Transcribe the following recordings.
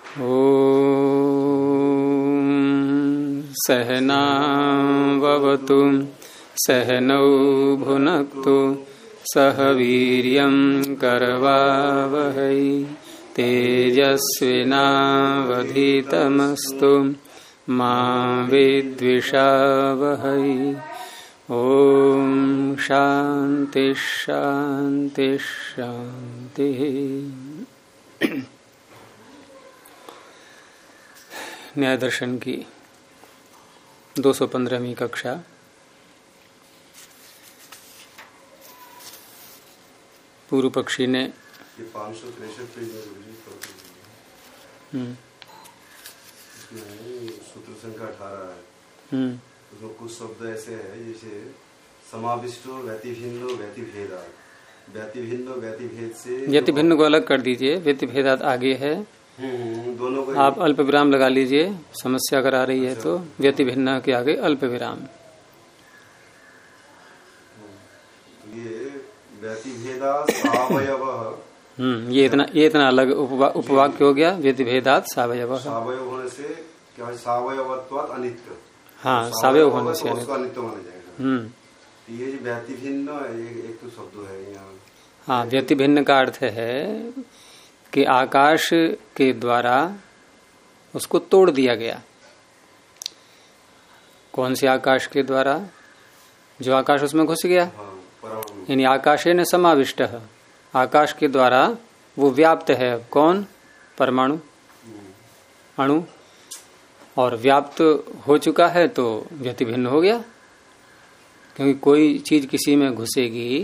सहनावतु सहनौ भुनक्तु सह वीर्यं करवावहै तेजस्विनावधीतमस्तु मा विद्विषावहै। ओम शांति शांति शांति। न्याय दर्शन की 215वीं कक्षा। पूर्व पक्षी ने 563 पेज सूत्र संख्या 18 है। उसमें कुछ शब्द ऐसे है जैसे समाविष्टो व्यतिभिन्नो व्यतिभेदात्। व्यतिभिन्नो व्यतिभेद से व्यतिभिन्न को अलग कर दीजिए, व्यतिभेदात् आगे है। दोनों को आप अल्प विराम लगा लीजिए, समस्या करा रही है तो व्यतिभिन्न के आगे अल्प विराम। ये व्यतिभेदात् सावयवः। ये इतना अलग उपवाक्य हो गया। व्यतिभेदात् सावयवः। सावयव होने से क्या है? सावयवत्वात् अनित्य। हाँ, सावयव होने से उसका अनित्य माना जाएगा। ये व्यतिभिन्न एक तो शब्द है यहाँ। हाँ, व्यतिभिन्न का अर्थ है कि आकाश के द्वारा उसको तोड़ दिया गया। कौन से आकाश के द्वारा? जो आकाश उसमें घुस गया, यानी आकाशेन समाविष्ट। आकाश के द्वारा वो व्याप्त है। कौन? परमाणु, अणु। और व्याप्त हो चुका है तो व्यतिभिन्न हो गया, क्योंकि कोई चीज किसी में घुसेगी,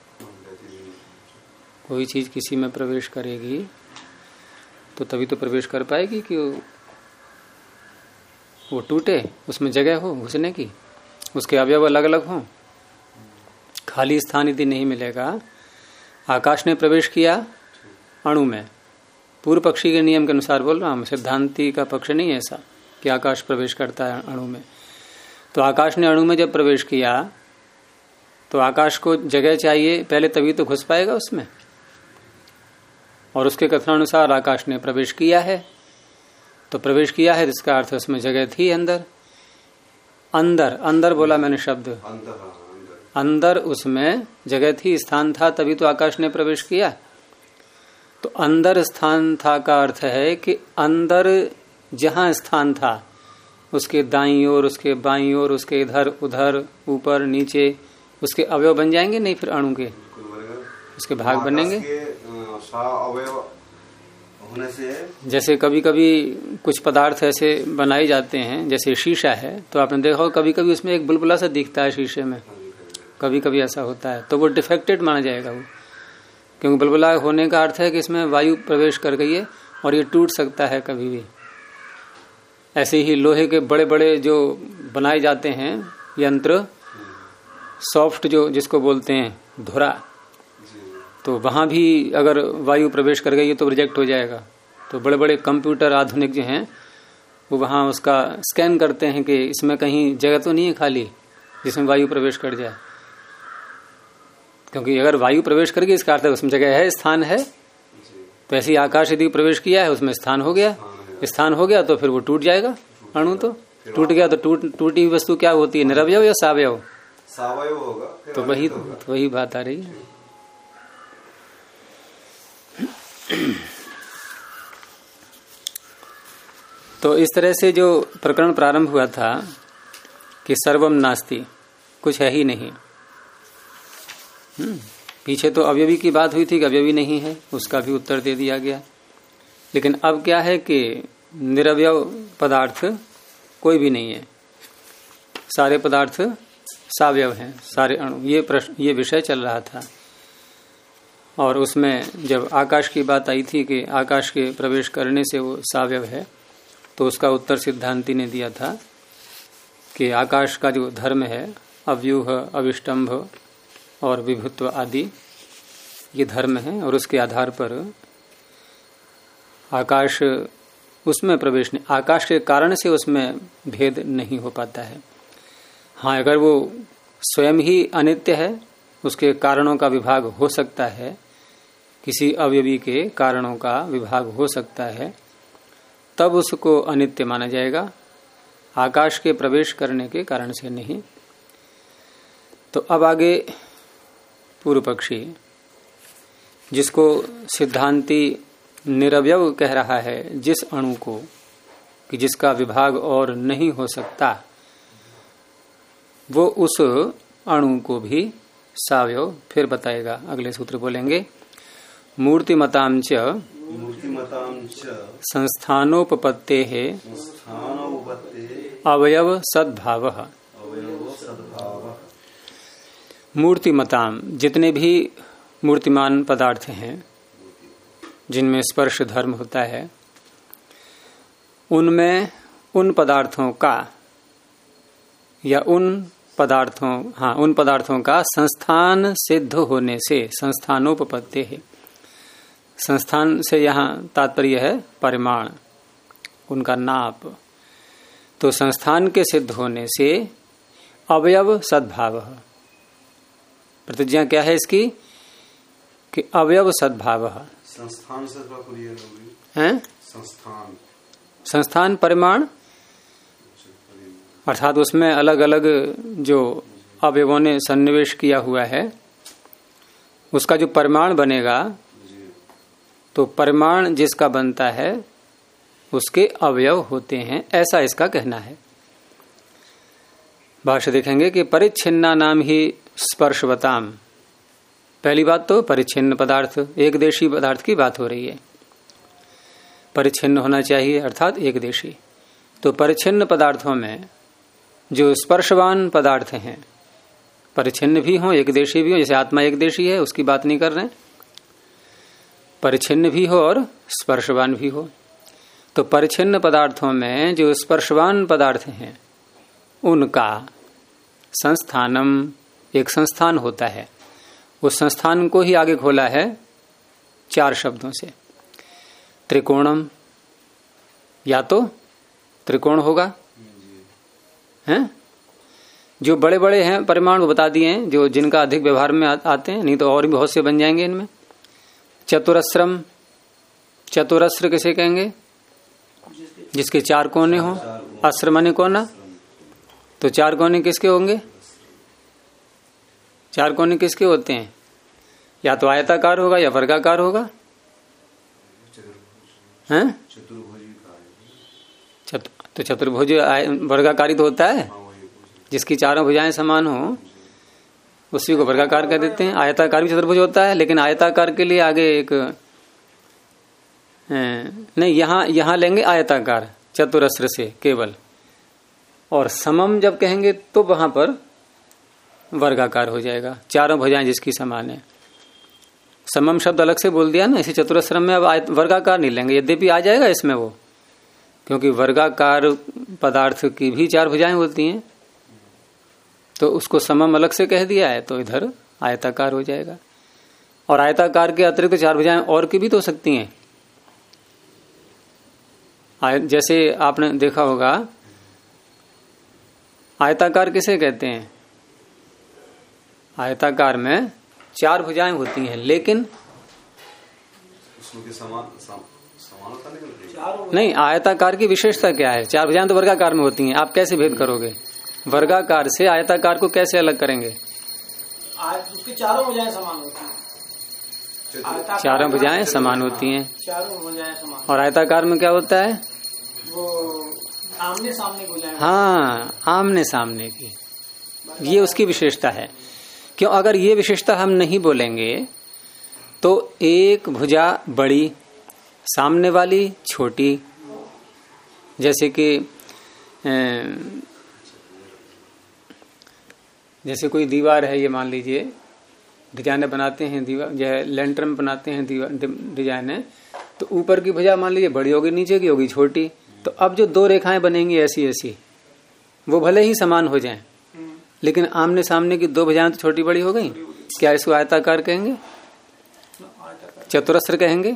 कोई चीज किसी में प्रवेश करेगी तो तभी तो प्रवेश कर पाएगी कि वो टूटे, उसमें जगह हो घुसने की, उसके अवयव अलग अलग हों। खाली स्थान यदि नहीं मिलेगा। आकाश ने प्रवेश किया अणु में, पूर्व पक्षी के नियम के अनुसार बोल रहा हूं, सिद्धांति का पक्ष नहीं है ऐसा कि आकाश प्रवेश करता है अणु में। तो आकाश ने अणु में जब प्रवेश किया तो आकाश को जगह चाहिए पहले, तभी तो घुस पाएगा उसमें। और उसके कथनानुसार आकाश ने प्रवेश किया है, तो प्रवेश किया है जिसका अर्थ उसमें जगह थी अंदर। अंदर अंदर बोला मैंने शब्द, अंदर उसमें जगह थी, स्थान था, तभी तो आकाश ने प्रवेश किया। तो अंदर स्थान था का अर्थ है कि अंदर जहां स्थान था उसके दाईं ओर, उसके बाईं ओर, उसके इधर उधर, ऊपर नीचे उसके अवयव बन जाएंगे। नहीं फिर अणु के उसके भाग बनेंगे। अवयव होने से जैसे कभी कभी कुछ पदार्थ ऐसे बनाए जाते हैं, जैसे शीशा है तो आपने देखा हो कभी कभी उसमें एक बुलबुला सा दिखता है शीशे में, कभी कभी ऐसा होता है, तो वो डिफेक्टेड माना जाएगा वो, क्योंकि बुलबुला होने का अर्थ है कि इसमें वायु प्रवेश कर गई है और ये टूट सकता है कभी भी। ऐसे ही लोहे के बड़े बड़े जो बनाए जाते हैं यंत्र, सॉफ्ट जो जिसको बोलते हैं धुरा, तो वहां भी अगर वायु प्रवेश कर गई है तो रिजेक्ट हो जाएगा। तो बड़े बड़े कंप्यूटर आधुनिक जो हैं वो वहां उसका स्कैन करते हैं कि इसमें कहीं जगह तो नहीं है खाली जिसमें वायु प्रवेश कर जाए, क्योंकि अगर वायु प्रवेश कर गई इसका अर्थ है उसमें जगह है, स्थान है। तो ऐसे ही आकाश यदि प्रवेश किया है उसमें स्थान हो गया, स्थान हो गया तो फिर वो टूट जाएगा। अणु तो टूट गया तो टूटी हुई वस्तु क्या होती है? निरवयव या सावयव? सावयव होगा। तो वही बात आ रही है। तो इस तरह से जो प्रकरण प्रारंभ हुआ था कि सर्वम नास्ति, कुछ है ही नहीं। पीछे तो अवयवी की बात हुई थी कि अवयवी नहीं है, उसका भी उत्तर दे दिया गया। लेकिन अब क्या है कि निरवयव पदार्थ कोई भी नहीं है, सारे पदार्थ सावयव हैं, सारे अणु। ये विषय चल रहा था। और उसमें जब आकाश की बात आई थी कि आकाश के प्रवेश करने से वो सावयव है, तो उसका उत्तर सिद्धांति ने दिया था कि आकाश का जो धर्म है, अव्यूह, अविष्टंभ और विभुत्व आदि, ये धर्म है। और उसके आधार पर आकाश उसमें प्रवेश नहीं, आकाश के कारण से उसमें भेद नहीं हो पाता है। हाँ, अगर वो स्वयं ही अनित्य है, उसके कारणों का विभाग हो सकता है, किसी अवयवी के कारणों का विभाग हो सकता है, तब उसको अनित्य माना जाएगा, आकाश के प्रवेश करने के कारण से नहीं। तो अब आगे पूर्व पक्षी, जिसको सिद्धांती निरवयव कह रहा है, जिस अणु को कि जिसका विभाग और नहीं हो सकता, वो उस अणु को भी सावयव फिर बताएगा। अगले सूत्र बोलेंगे, मूर्तिमतां च संस्थानोपपत्तेः अवयव सद्भावः। मूर्तिमताम, जितने भी मूर्तिमान पदार्थ हैं जिनमें स्पर्श धर्म होता है, उनमें उन पदार्थों का या उन पदार्थों का संस्थान सिद्ध होने से, संस्थानोपपत्ति है, संस्थान से यहाँ तात्पर्य है परिमाण, उनका नाप। तो संस्थान के सिद्ध होने से अवयव सद्भाव, प्रतिज्ञा क्या है इसकी कि अवयव सद्भाव। संस्थान से है, संस्थान परिमाण, अर्थात उसमें अलग अलग जो अवयवों ने सन्निवेश किया हुआ है उसका जो परिमाण बनेगा, तो परिमाण जिसका बनता है उसके अवयव होते हैं, ऐसा इसका कहना है। भाष्य देखेंगे कि परिच्छिन्ना नाम ही स्पर्शवताम। पहली बात तो परिच्छिन्न पदार्थ, एक देशी पदार्थ की बात हो रही है, परिच्छिन्न होना चाहिए अर्थात एक देशी। तो परिच्छिन्न पदार्थों में जो स्पर्शवान पदार्थ हैं, परिच्छिन्न भी हो एक देशी भी हो, जैसे आत्मा एक देशी है उसकी बात नहीं कर रहे हैं, परिच्छिन्न भी हो और स्पर्शवान भी हो। तो परिच्छिन्न पदार्थों में जो स्पर्शवान पदार्थ हैं उनका संस्थानम, एक संस्थान होता है। उस संस्थान को ही आगे खोला है 4 शब्दों से। त्रिकोणम, या तो त्रिकोण होगा, हैं? जो बड़े बड़े हैं परिमाण वो बता दिए हैं, जो जिनका अधिक व्यवहार में आते हैं, नहीं तो और भी बहुत से बन जाएंगे इनमें। चतुरस्रम, चतुरस्र किसे कहेंगे? जिसके 4 कोने हो। अस्त्र माने कोना, तो 4 कोने किसके होंगे? 4 कोने किसके होते हैं? या तो आयताकार होगा या वर्गाकार होगा, हैं? तो चतुर्भुज वर्गाकारी तो होता है, जिसकी 4 भुजाएं समान हो उसी को वर्गाकार कह देते हैं। आयताकार भी चतुर्भुज होता है, लेकिन आयताकार के लिए आगे एक नहीं, यहां लेंगे आयताकार चतुरस्र से केवल, और समम जब कहेंगे तो वहां पर वर्गाकार हो जाएगा, 4 भुजाएं जिसकी समान है। समम शब्द अलग से बोल दिया ना, इसे चतुरस्रम में अब वर्गाकार नहीं लेंगे, यद्यपि आ जाएगा इसमें वो, क्योंकि वर्गाकार पदार्थ की भी 4 भुजाएं होती हैं, तो उसको समम अलग से कह दिया है, तो इधर आयताकार हो जाएगा। और आयताकार के अतिरिक्त 4 भुजाएं और की भी तो हो सकती हैं। जैसे आपने देखा होगा, आयताकार किसे कहते हैं? आयताकार में 4 भुजाएं होती हैं, लेकिन नहीं, आयताकार की विशेषता क्या है? 4 भुजाएं तो वर्गाकार में होती हैं, आप कैसे भेद करोगे? वर्गाकार से आयताकार को कैसे अलग करेंगे? उसकी 4 भुजाएं समान होती हैं, 4 भुजाएं समान होती हैं, 4 भुजाएं समान। और आयताकार में क्या होता है? वो आमने सामने भुजाएं। हाँ, आमने सामने की, ये उसकी विशेषता है। क्यों? अगर ये विशेषता हम नहीं बोलेंगे तो एक भुजा बड़ी, सामने वाली छोटी, जैसे कि जैसे कोई दीवार है, ये मान लीजिए डिजाइने बनाते हैं, दीवार जो लेंटर में बनाते हैं डिजाइने, तो ऊपर की भुजा मान लीजिए बड़ी होगी, नीचे की होगी छोटी। तो अब जो 2 रेखाएं बनेंगी ऐसी ऐसी, वो भले ही समान हो जाएं, लेकिन आमने सामने की 2 भुजाएं तो छोटी बड़ी हो गई। क्या इसको आयताकार कहेंगे? चतुरस्र कहेंगे?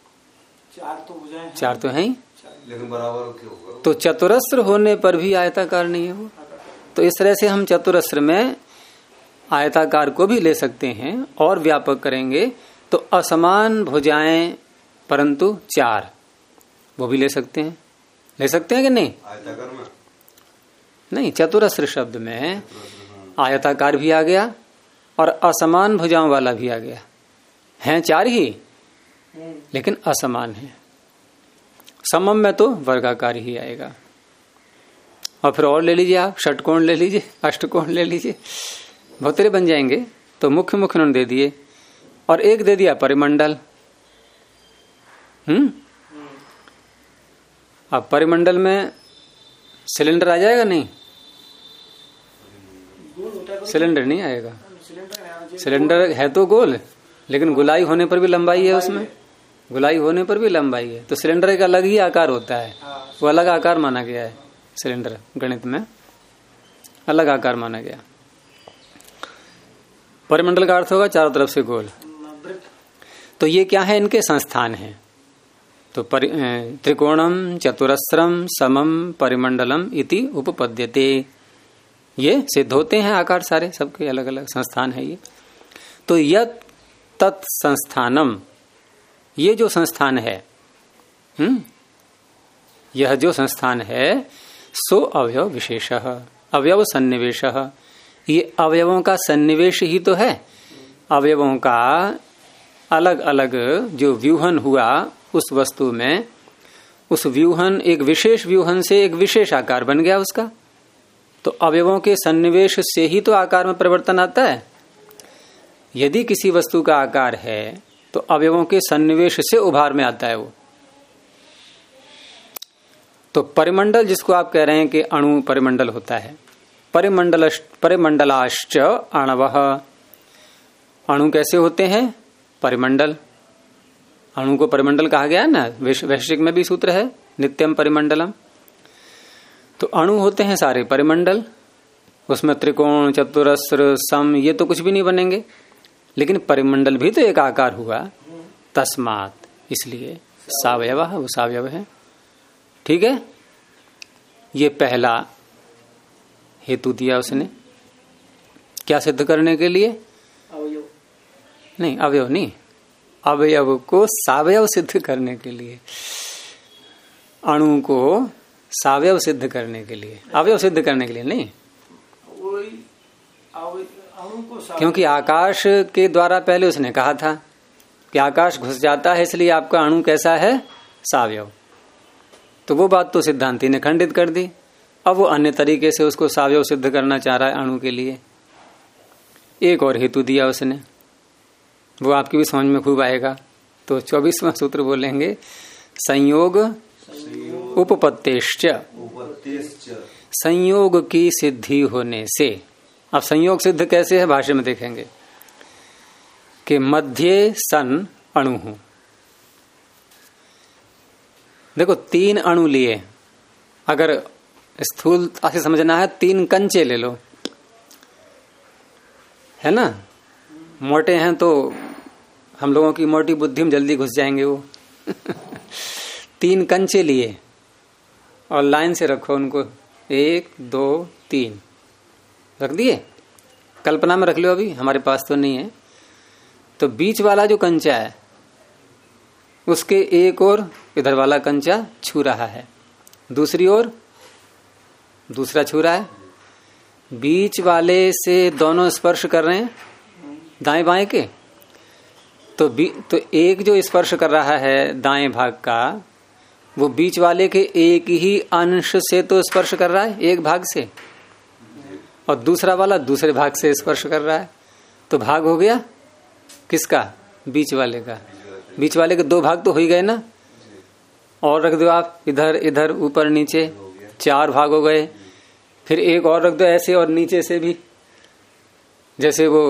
4 तो है ही, लेकिन बराबर क्यों होगा? तो चतुरस्र होने पर भी आयताकार नहीं है वो। तो इस तरह से हम चतुरस्र में आयताकार को भी ले सकते हैं, और व्यापक करेंगे तो असमान भुजाएं परंतु 4 वो भी ले सकते हैं। ले सकते हैं कि नहीं? आयताकार में नहीं, चतुरस्र शब्द में आयताकार भी आ गया और असमान भुजाओं वाला भी आ गया। हैं चार ही लेकिन असमान है। समम में तो वर्गाकार ही आएगा। और फिर और ले लीजिए आप, षटकोण ले लीजिए, अष्टकोण ले लीजिए, बहुत तेरे बन जाएंगे। तो मुख्य मुख्य उन्होंने दे दिए और एक दे दिया परिमंडल। अब परिमंडल में सिलेंडर आ जाएगा? नहीं, सिलेंडर नहीं आएगा। सिलेंडर है तो गोल, लेकिन गुलाई होने पर भी लंबाई है उसमें, गुलाई होने पर भी लंबाई है। तो सिलेंडर एक अलग ही आकार होता है, वो अलग आकार माना गया है। सिलेंडर गणित में अलग आकार माना गया। परिमंडल का अर्थ होगा चारों तरफ से गोल। तो ये क्या है? इनके संस्थान हैं। तो त्रिकोणम चतुरस्रम समम परिमंडलम इति उपपद्यते, ये सिद्ध होते हैं आकार सारे, सबके अलग अलग संस्थान है ये। तो यत् तत् संस्थानम, ये जो संस्थान है, यह जो संस्थान है, सो अवयव विशेषः, अवयव सन्निवेशः, ये अवयवों का सन्निवेश ही तो है। अवयवों का अलग अलग जो व्यूहन हुआ उस वस्तु में, उस व्यूहन, एक विशेष व्यूहन से एक विशेष आकार बन गया उसका। तो अवयवों के सन्निवेश से ही तो आकार में परिवर्तन आता है। यदि किसी वस्तु का आकार है तो अवयवों के सन्निवेश से उभार में आता है वो। तो परिमंडल जिसको आप कह रहे हैं कि अणु परिमंडल होता है, परिमंडलाश्च आणवः, अणु कैसे होते हैं? परिमंडल। अणु को परिमंडल कहा गया है ना, वैश्विक में भी सूत्र है नित्यम परिमंडलम। तो अणु होते हैं सारे परिमंडल, उसमें त्रिकोण चतुरस्र सम ये तो कुछ भी नहीं बनेंगे, लेकिन परिमंडल भी तो एक आकार हुआ, तस्मात, इसलिए सावयव, वो सावयव है। ठीक है, ये पहला हेतु दिया उसने, क्या सिद्ध करने के लिए? अवयव नहीं, अवयव नहीं, अवयव को सावयव सिद्ध करने के लिए, अणु को सावयव सिद्ध करने के लिए, अवयव सिद्ध करने के लिए नहीं। क्योंकि आकाश के द्वारा पहले उसने कहा था कि आकाश घुस जाता है, इसलिए आपका अणु कैसा है? सावयव। तो वो बात तो सिद्धांती ने खंडित कर दी। अब वो अन्य तरीके से उसको सावयव सिद्ध करना चाह रहा है अणु के लिए। एक और हेतु दिया उसने, वो आपकी भी समझ में खूब आएगा। तो 24वां सूत्र बोलेंगे, संयोग उपपत्तेश्च, संयोग की सिद्धि होने से। अब संयोग सिद्ध कैसे है भाष्य में देखेंगे कि मध्य सन अणु हूं। देखो, 3 अणु लिए, अगर स्थूल से समझना है 3 कंचे ले लो, है ना। मोटे हैं तो हम लोगों की मोटी बुद्धि में जल्दी घुस जाएंगे वो। 3 कंचे लिए और लाइन से रखो उनको, 1 2 3 रख दिए। कल्पना में रख लो, अभी हमारे पास तो नहीं है। तो बीच वाला जो कंचा है उसके एक ओर इधर वाला कंचा छू रहा है, दूसरी ओर दूसरा छू रहा है, बीच वाले से दोनों स्पर्श कर रहे हैं दाएं बाएं के। तो एक जो स्पर्श कर रहा है दाएं भाग का, वो बीच वाले के एक ही अंश से तो स्पर्श कर रहा है, एक भाग से, और दूसरा वाला दूसरे भाग से स्पर्श कर रहा है। तो भाग हो गया किसका? बीच वाले का। बीच वाले के 2 भाग तो हो ही गए ना। और रख दो आप इधर इधर ऊपर नीचे, 4 भाग हो गए। फिर एक और रख दो ऐसे, और नीचे से भी, जैसे वो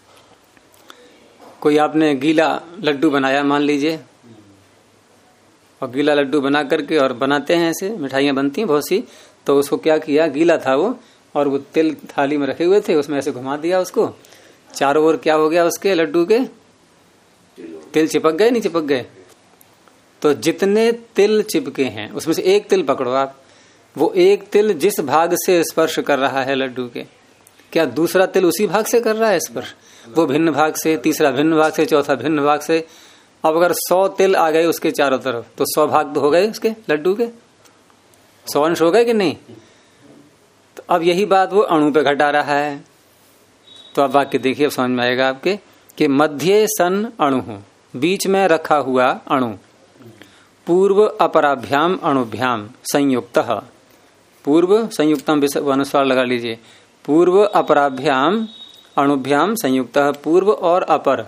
कोई आपने गीला लड्डू बनाया मान लीजिए, और गीला लड्डू बना करके, और बनाते हैं ऐसे मिठाइयां बनती हैं बहुत सी, तो उसको क्या किया, गीला था वो, और वो तिल थाली में रखे हुए थे, उसमें ऐसे घुमा दिया उसको, चारों ओर क्या हो गया उसके लड्डू के? तिल चिपक गए, नहीं चिपक गए? तो जितने तिल चिपके हैं उसमें से एक तिल पकड़ो आप, वो एक तिल जिस भाग से स्पर्श कर रहा है लड्डू के, क्या दूसरा तिल उसी भाग से कर रहा है स्पर्श? वो भिन्न भाग से, तीसरा भिन्न भाग से, चौथा भिन्न भाग से। अब अगर 100 तिल आ गए उसके चारों तरफ, तो 100 भाग तो हो गए उसके लड्डू के। 100 अंश हो गए कि नहीं? तो अब यही बात वो अणु पे घटा रहा है। तो अब वाक्य देखिए, अब समझ में आएगा आपके कि मध्य सन अणु, बीच में रखा हुआ अणु, पूर्व अपराभ्याम अणुभ्याम संयुक्त, पूर्व संयुक्तम अनुस्वार लगा लीजिए, पूर्व अपराभ्याम अणुभ्याम संयुक्त, पूर्व और अपर,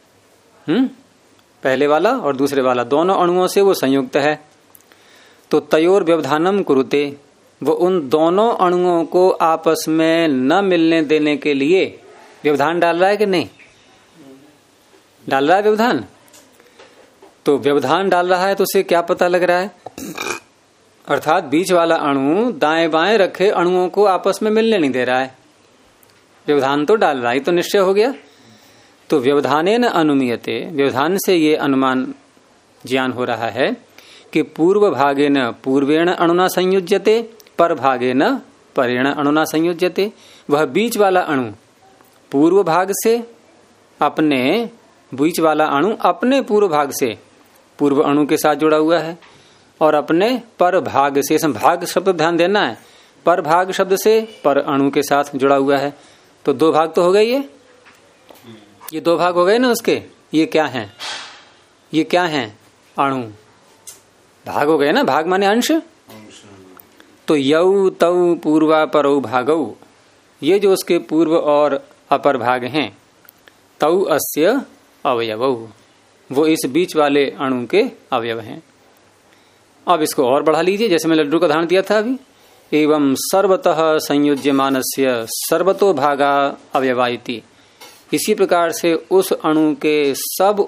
पहले वाला और दूसरे वाला दोनों अणुओं से वो संयुक्त है। तो तयोर व्यवधानम कुरुते, वो उन दोनों अणुओं को आपस में न मिलने देने के लिए व्यवधान डाल रहा है कि नहीं डाल रहा है व्यवधान? तो व्यवधान डाल रहा है तो उसे क्या पता लग रहा है? अर्थात बीच वाला अणु दाएं बाएं रखे अणुओं को आपस में मिलने नहीं दे रहा है, व्यवधान तो डाल रहा है, तो निश्चय हो गया। तो व्यवधानेन अनुमीयते, व्यवधान से ये अनुमान ज्ञान हो रहा है कि पूर्व भागेन पूर्वेण अणुना संयुज्यते, पर भागेन परेण अणुना संयुज्यते। वह बीच वाला अणु पूर्व भाग से अपने, बीच वाला अणु अपने पूर्व भाग से पूर्व अणु के साथ जुड़ा हुआ है, और अपने पर भाग से, भाग शब्द ध्यान देना है, पर भाग शब्द से पर अणु के साथ जुड़ा हुआ है। तो 2 भाग तो हो गए, ये 2 भाग हो गए ना उसके। ये क्या है? ये क्या है? अणु भाग हो गए ना, भाग माने अंश। तो यौ तौ पूर्वा परौ भागौ, ये जो उसके पूर्व और अपर भाग हैं, तौ अस्य अवयवौ, वो इस बीच वाले अणु के अवयव हैं। अब इसको और बढ़ा लीजिए, जैसे मैं लड्डू का उदाहरण दिया था अभी, एवं सर्वतः संयुज्यमानस्य सर्वतो भागा अवयवाइति। इसी प्रकार से उस अणु के सब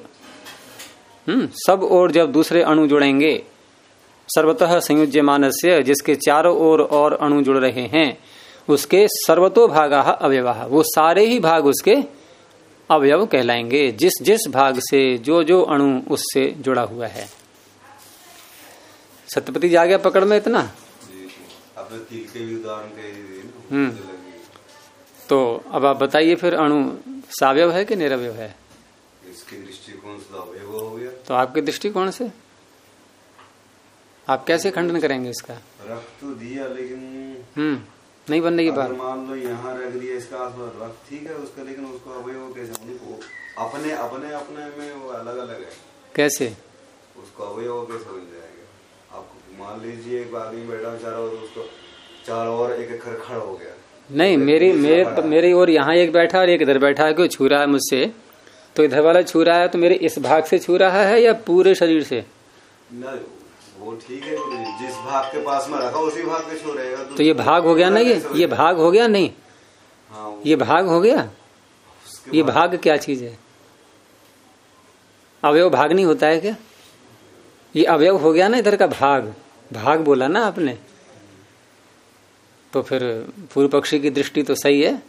ओर जब दूसरे अणु जुड़ेंगे, सर्वतः संयुज्यमानस्य, जिसके चारों ओर और अणु जुड़ रहे हैं, उसके सर्वतो भागा अवयवाः, वो सारे ही भाग उसके अवयव कहलाएंगे, जिस जिस भाग से जो जो अणु उससे जुड़ा हुआ है। सत्यपति जा गया पकड़ में इतना? तो अब आप बताइए फिर, अणु सावयव है कि निरवयव है? इसके दृष्टिकोण से अवयव हो गया। तो आपके दृष्टिकोण से आप कैसे खंडन करेंगे इसका? रख तो दिया, लेकिन नहीं बनने की बात। मान लो यहाँ रख दिया, इसका रख ठीक है उसका, लेकिन उसको अवयव कैसे? उनको अपने अपने अपने में वो अलग अलग है, कैसे उसको अवयव कैसे बन जाएगा? आपको मान लीजिए एक आदमी बैठा बेचारा, और उसको चारों ओर एक खड़खड़ हो गया। नहीं, मेरी ओर यहाँ एक बैठा और एक इधर बैठा है, कोई छू रहा है मुझसे, तो इधर वाला छू रहा है तो मेरे इस भाग से छू रहा है या पूरे शरीर से? नहीं, वो ठीक है, जिस भाग के पास में रखा उसी भाग पे छू रहेगा। तो ये भाग हो गया ना, ये भाग हो गया नहीं? हाँ, ये भाग हो गया। ये भाग क्या चीज है? अवयव भाग नहीं होता है क्या? ये अवयव हो गया ना, इधर का भाग बोला ना आपने, तो फिर पूर्व पक्षी की दृष्टि तो सही है।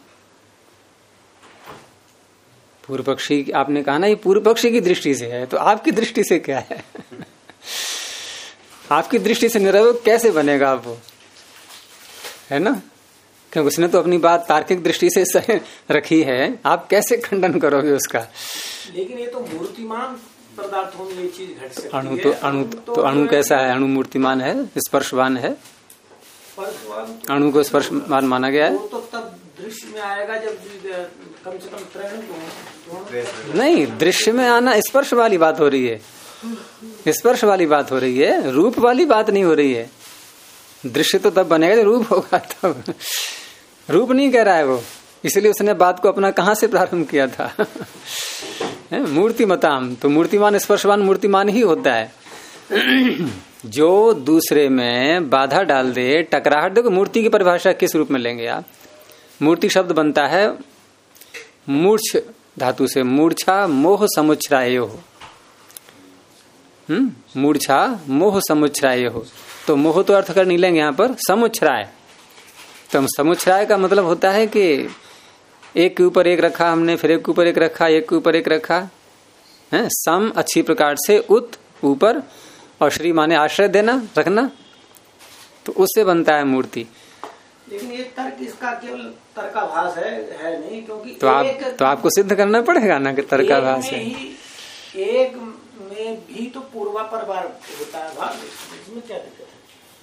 पूर्व पक्षी आपने कहा ना, ये पूर्व पक्षी की दृष्टि से है, तो आपकी दृष्टि से क्या है? आपकी दृष्टि से निरवय कैसे बनेगा आपको, है ना? क्योंकि उसने तो अपनी बात तार्किक दृष्टि से रखी है, आप कैसे खंडन करोगे उसका? लेकिन ये तो मूर्तिमान पदार्थों में ये चीज घट सकती है। अणु कैसा है? अणु मूर्तिमान है, स्पर्शवान है। अणु को स्पर्शवान माना गया है। तो तब दृश्य में आएगा जब कम से कम त्रैण। नहीं, दृश्य में आना स्पर्श वाली बात हो रही है, स्पर्श वाली बात हो रही है, रूप वाली बात नहीं हो रही है। दृश्य तो तब बनेगा जब रूप होगा, तब रूप नहीं कह रहा है वो, इसलिए उसने बात को अपना कहां से प्रारंभ किया था? मूर्तिमताम, तो मूर्तिमान स्पर्शवान मूर्तिमान ही होता है। जो दूसरे में बाधा डाल दे, टकराहट। देखो मूर्ति की परिभाषा किस रूप में लेंगे आप? मूर्ति शब्द बनता है मूर्छ धातु से, मूर्छा मोह समुच्छ्राय हो। मूर्छा मोह समुच्छ्राय हो, तो मोह तो अर्थ कर नहीं लेंगे यहाँ पर, समुच्छ्राय। तो समुच्छ्राय का मतलब होता है कि एक के ऊपर एक रखा हमने, फिर एक के ऊपर एक रखा, एक के ऊपर एक रखा है। सम अच्छी प्रकार से, उत ऊपर, और श्री माने आश्रय देना, रखना, तो उससे बनता है मूर्ति। लेकिन ये तर्क इसका केवल तर्काभास है नहीं, क्योंकि तो आपको सिद्ध करना पड़ेगा ना कि तर्काभास है। एक में भी तो पूर्वापर होता है भाग, इसमें क्या दिक्कत है?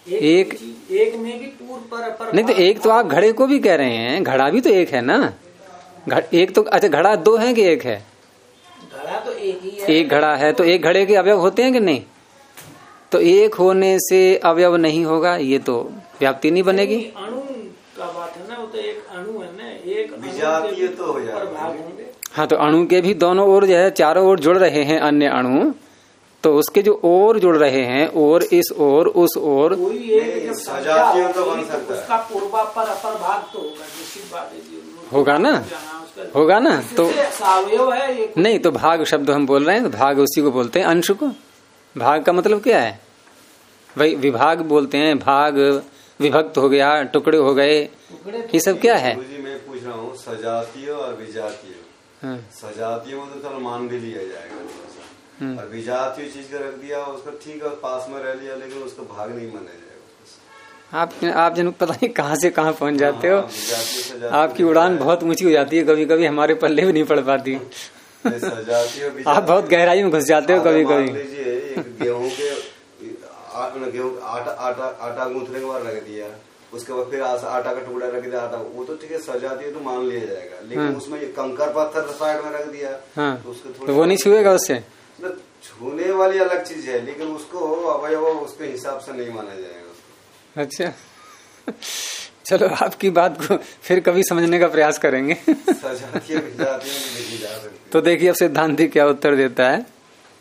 एक में भी पूर्व पर नहीं तो एक तो आप घड़े को भी कह रहे हैं, घड़ा भी तो एक है ना। एक तो अच्छा घड़ा दो है कि एक है? घड़ा तो एक ही है। एक घड़ा है तो एक घड़े के अवयव होते हैं कि नहीं? तो एक होने से अवयव नहीं होगा, ये तो व्याप्ति नहीं बनेगी। अणु का बात है ना, वो तो एक अणु है ना, एक विजातीय तो हो जाएगा। हाँ तो अणु के भी दोनों ओर जो है चारों ओर जुड़ रहे हैं अन्य अणु, तो उसके जो ओर जुड़ रहे हैं और इस ओर उस ओर सजातीय तो बन सकता है। उसका पूर्वापर अपर भाग तो होगा, निश्चित बात है, होगा ना, होगा ना। तो अवयव है नहीं, तो भाग शब्द हम बोल रहे हैं तो भाग उसी को बोलते हैं, अंश को। भाग का मतलब क्या है? भाई विभाग बोलते हैं, भाग विभक्त हो गया, टुकड़े हो गए, ये सब क्या है? मैं पूछ रहा हूँ सजातीय और विजातीय। सजातीय में तो चलो मान भी लिया जाएगा, और विजातीय चीज का रख दिया उसका ठीक है, पास में रह लिया, लेकिन उसका भाग नहीं माना जाएगा। आप जन पता नहीं कहाँ से कहाँ पहुंच जाते हो। आपकी उड़ान बहुत ऊंची हो जाती है, कभी कभी हमारे पल्ले भी नहीं पड़ पाती। आप बहुत गहराई में घुस जाते हो कभी कभी। गेहूं के आटा गूंथने के बाद रख दिया, उसके बाद फिर आटा का टुकड़ा रख दिया, आटा वो तो ठीक है सजाती है तो मान लिया जाएगा, लेकिन उसमें ये कंकर पत्थर साइड में रख दिया तो उसको तो वो नहीं छुएगा उससे। छूने वाली अलग चीज है, लेकिन उसको अवयव उसके हिसाब से नहीं माना जाएगा उसको। अच्छा चलो आपकी बात को फिर कभी समझने का प्रयास करेंगे। तो देखिए अब सिद्धांति क्या उत्तर देता है।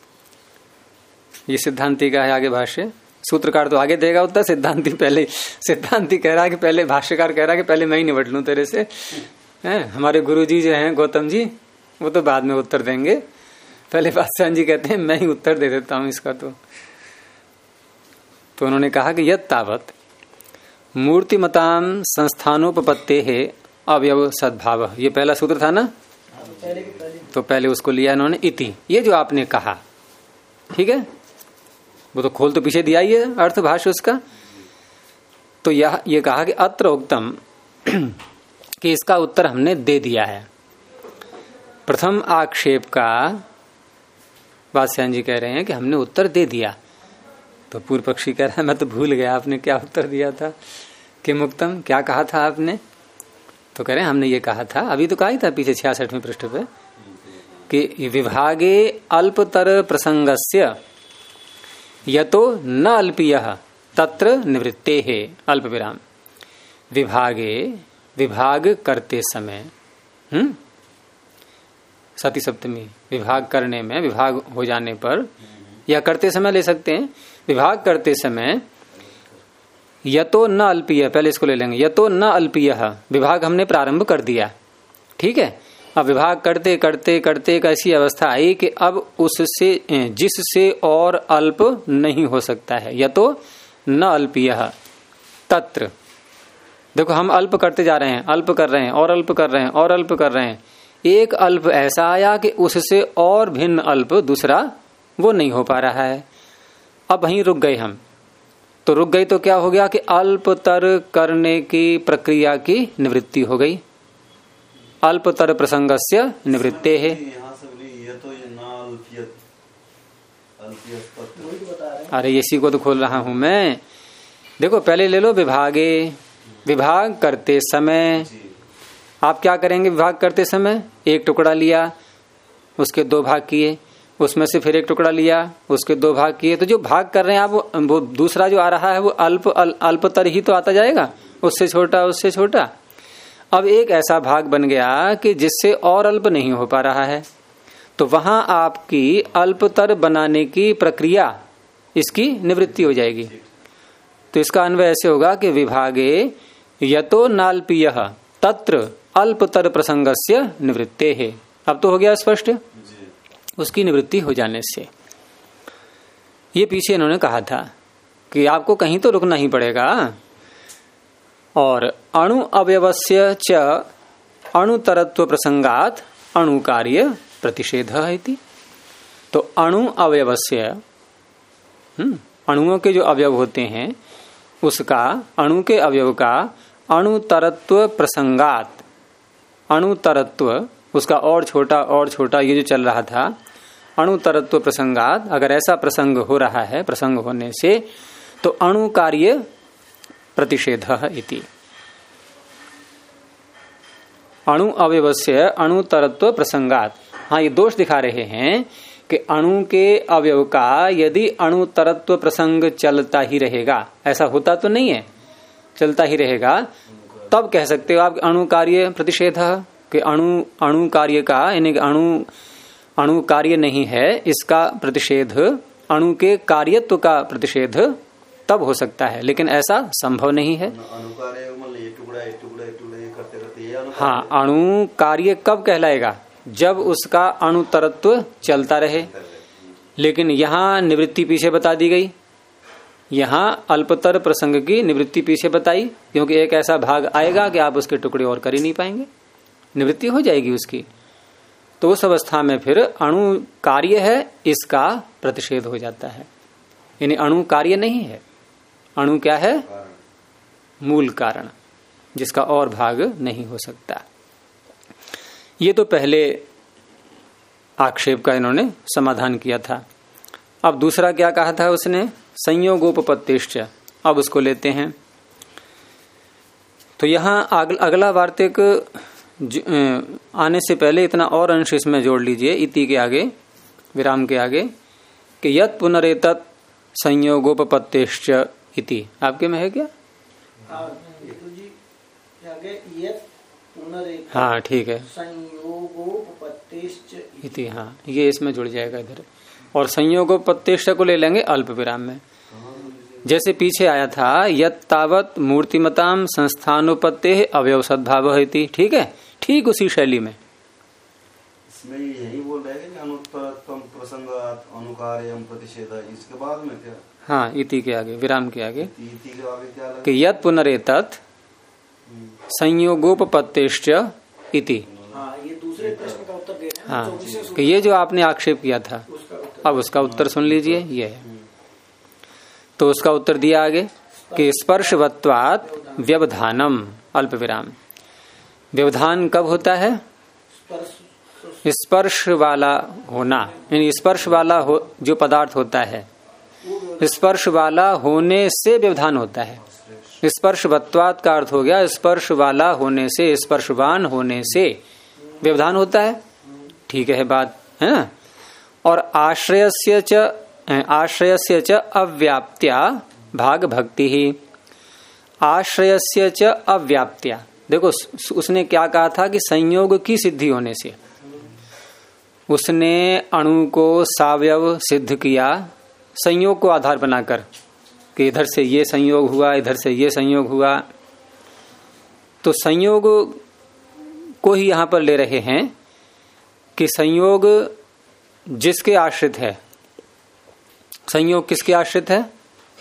ये सिद्धांति का है आगे भाष्य। सूत्रकार तो आगे देगा उत्तर, सिद्धांति पहले। सिद्धांति कह रहा है कि पहले, भाष्यकार कह रहा है कि पहले मैं ही निपट लूं तेरे से। हमारे गुरुजी जो हैं गौतम जी, वो तो बाद में उत्तर देंगे। पहले बादशाह जी कहते हैं मैं ही उत्तर दे देता हूं इसका। तो उन्होंने कहा कि यत् तावत मूर्तिमताम संस्थानोपपत्ते है अवयव सद्भाव, ये पहला सूत्र था ना, तो पहले उसको लिया इन्होंने इति। ये जो आपने कहा ठीक है, वो तो खोल तो पीछे दिया ही है अर्थ भाष्य उसका। तो ये कहा कि अत्र उक्तम कि इसका उत्तर हमने दे दिया है। प्रथम आक्षेप का बादशाह जी कह रहे हैं कि हमने उत्तर दे दिया। तो पूर्व पक्षी कह रहा है मैं तो भूल गया आपने क्या उत्तर दिया था, कि मुक्तम क्या कहा था आपने। तो कह रहे हैं हमने ये कहा था, अभी तो कहा ही था पीछे 66वें पृष्ठ पे, कि विभागे अल्पतर प्रसंगस्य यतो न अल्पीयः तत्र निवृत्ते है अल्प विराम। विभागे, विभाग करते समय, सती सप्तमी, विभाग करने में, विभाग हो जाने पर, या करते समय ले सकते हैं, विभाग करते समय यतो न अल्पीय, पहले इसको ले लेंगे, यतो न अल्पीयः, विभाग हमने प्रारंभ कर दिया ठीक है। अब विभाग करते करते करते एक ऐसी अवस्था आई कि अब उससे, जिससे और अल्प नहीं हो सकता है, यतो न अल्पीयः तत्र। देखो हम अल्प करते जा रहे हैं, अल्प कर रहे हैं और अल्प कर रहे हैं और अल्प कर रहे हैं, एक अल्प ऐसा आया कि उससे और भिन्न अल्प दूसरा वो नहीं हो पा रहा है। अब वहीं रुक गए हम, तो रुक गई तो क्या हो गया कि अल्पतर करने की प्रक्रिया की निवृत्ति हो गई, अल्पतर प्रसंगस्य निवृत्ते है। अरे इसी को तो खोल रहा हूं मैं। देखो पहले ले लो विभागे, विभाग करते समय आप क्या करेंगे, विभाग करते समय एक टुकड़ा लिया, उसके दो भाग किए, उसमें से फिर एक टुकड़ा लिया, उसके दो भाग किए, तो जो भाग कर रहे हैं आप वो दूसरा जो आ रहा है वो अल्पतर ही तो आता जाएगा, उससे छोटा उससे छोटा। अब एक ऐसा भाग बन गया कि जिससे और अल्प नहीं हो पा रहा है, तो वहां आपकी अल्पतर बनाने की प्रक्रिया, इसकी निवृत्ति हो जाएगी। तो इसका अन्वय ऐसे होगा कि विभागे यतो नाल्पीयः तत्र अल्पतर प्रसंगस्य निवृत्ते है। अब तो हो गया स्पष्ट, उसकी निवृत्ति हो जाने से। ये पीछे इन्होंने कहा था कि आपको कहीं तो रुकना ही पड़ेगा। और अणु अवयवस्य च अणुतरत्व प्रसंगात अणु कार्य प्रतिषेध है। तो अणु अवयवस्य, अणुओं के जो अवयव होते हैं उसका, अणु के अवयव का अणुतरत्व प्रसंगात, अणुतरत्व उसका और छोटा ये जो चल रहा था, अणुतरत्व प्रसंगात, अगर ऐसा प्रसंग हो रहा है, प्रसंग होने से तो अणु कार्य प्रतिषेधः इति। अणु अवयवस्य अणुतरत्व प्रसंगात। हाँ, ये दोष दिखा रहे हैं कि अणु के अवयव का यदि अणुतरत्व प्रसंग चलता ही रहेगा, ऐसा होता तो नहीं है, चलता ही रहेगा, तब कह सकते हो आप अणु कार्य प्रतिषेध कि अणु कार्य का, यानी अणु कार्य नहीं है, इसका प्रतिषेध, अणु के कार्यत्व का प्रतिषेध तब हो सकता है, लेकिन ऐसा संभव नहीं है। हाँ, अणु कार्य कब कहलाएगा? जब उसका अणुतरत्व चलता रहे। लेकिन यहाँ निवृत्ति पीछे बता दी गई, यहाँ अल्पतर प्रसंग की निवृत्ति पीछे बताई, क्योंकि एक ऐसा भाग आएगा कि आप उसके टुकड़े और कर ही नहीं पाएंगे, निवृत्ति हो जाएगी उसकी। तो उस अवस्था में फिर अणु कार्य है, इसका प्रतिषेध हो जाता है। यानी अणु कार्य नहीं है, अणु क्या है? मूल कारण, जिसका और भाग नहीं हो सकता। ये तो पहले आक्षेप का इन्होंने समाधान किया था। अब दूसरा क्या कहा था उसने? संयोगोपपत्तिश्च। अब उसको लेते हैं। तो यहां अगला वार्तिक आने से पहले इतना और अंश इसमें जोड़ लीजिए, इति के आगे, विराम के आगे, कि यत् पुनरेतत् संयोगोपपत्तिश्च इति। आपके में है क्या? हाँ, ठीक है, इति। हाँ, ये इसमें जुड़ जाएगा इधर। और संयोगोपत्तिश्च को ले लेंगे अल्प विराम में, जैसे पीछे आया था यत् तावत मूर्तिमताम संस्थानोपत्ते अवयव सद्भाव इति। ठीक है, ठीक उसी शैली में। इसमें यही बोल रहे हैं कि अनुत्तरत्वम प्रसंगात् अनुकार्यम प्रतिषेध, इसके बाद में क्या? हाँ, इति के आगे, विराम के आगे, इति के आगे क्या लगा? कि यत् पुनरेतत् संयोगोपपत्तिश्च इति। ये दूसरे प्रश्न का उत्तर दे रहे हैं। हाँ, कि ये जो आपने आक्षेप किया था, अब उसका उत्तर सुन लीजिए। ये है, तो उसका उत्तर दिया आगे कि स्पर्शवत्वात् व्यवधानम अल्प विराम। व्यवधान कब होता है? स्पर्श वाला होना, यानी स्पर्श वाला जो पदार्थ होता है, स्पर्श वाला होने से व्यवधान होता है। स्पर्शवत्वात् का अर्थ हो गया स्पर्श वाला होने से, स्पर्शवान होने से व्यवधान होता है। ठीक है बात, है ना? और आश्रयस्य च अव्याप्त्या भाग भक्ति ही। आश्रयस्य च अव्याप्त्या, देखो उसने क्या कहा था कि संयोग की सिद्धि होने से उसने अणु को सावयव सिद्ध किया, संयोग को आधार बनाकर, कि इधर से ये संयोग हुआ, इधर से ये संयोग हुआ। तो संयोग को ही यहां पर ले रहे हैं कि संयोग जिसके आश्रित है। संयोग किसके आश्रित है?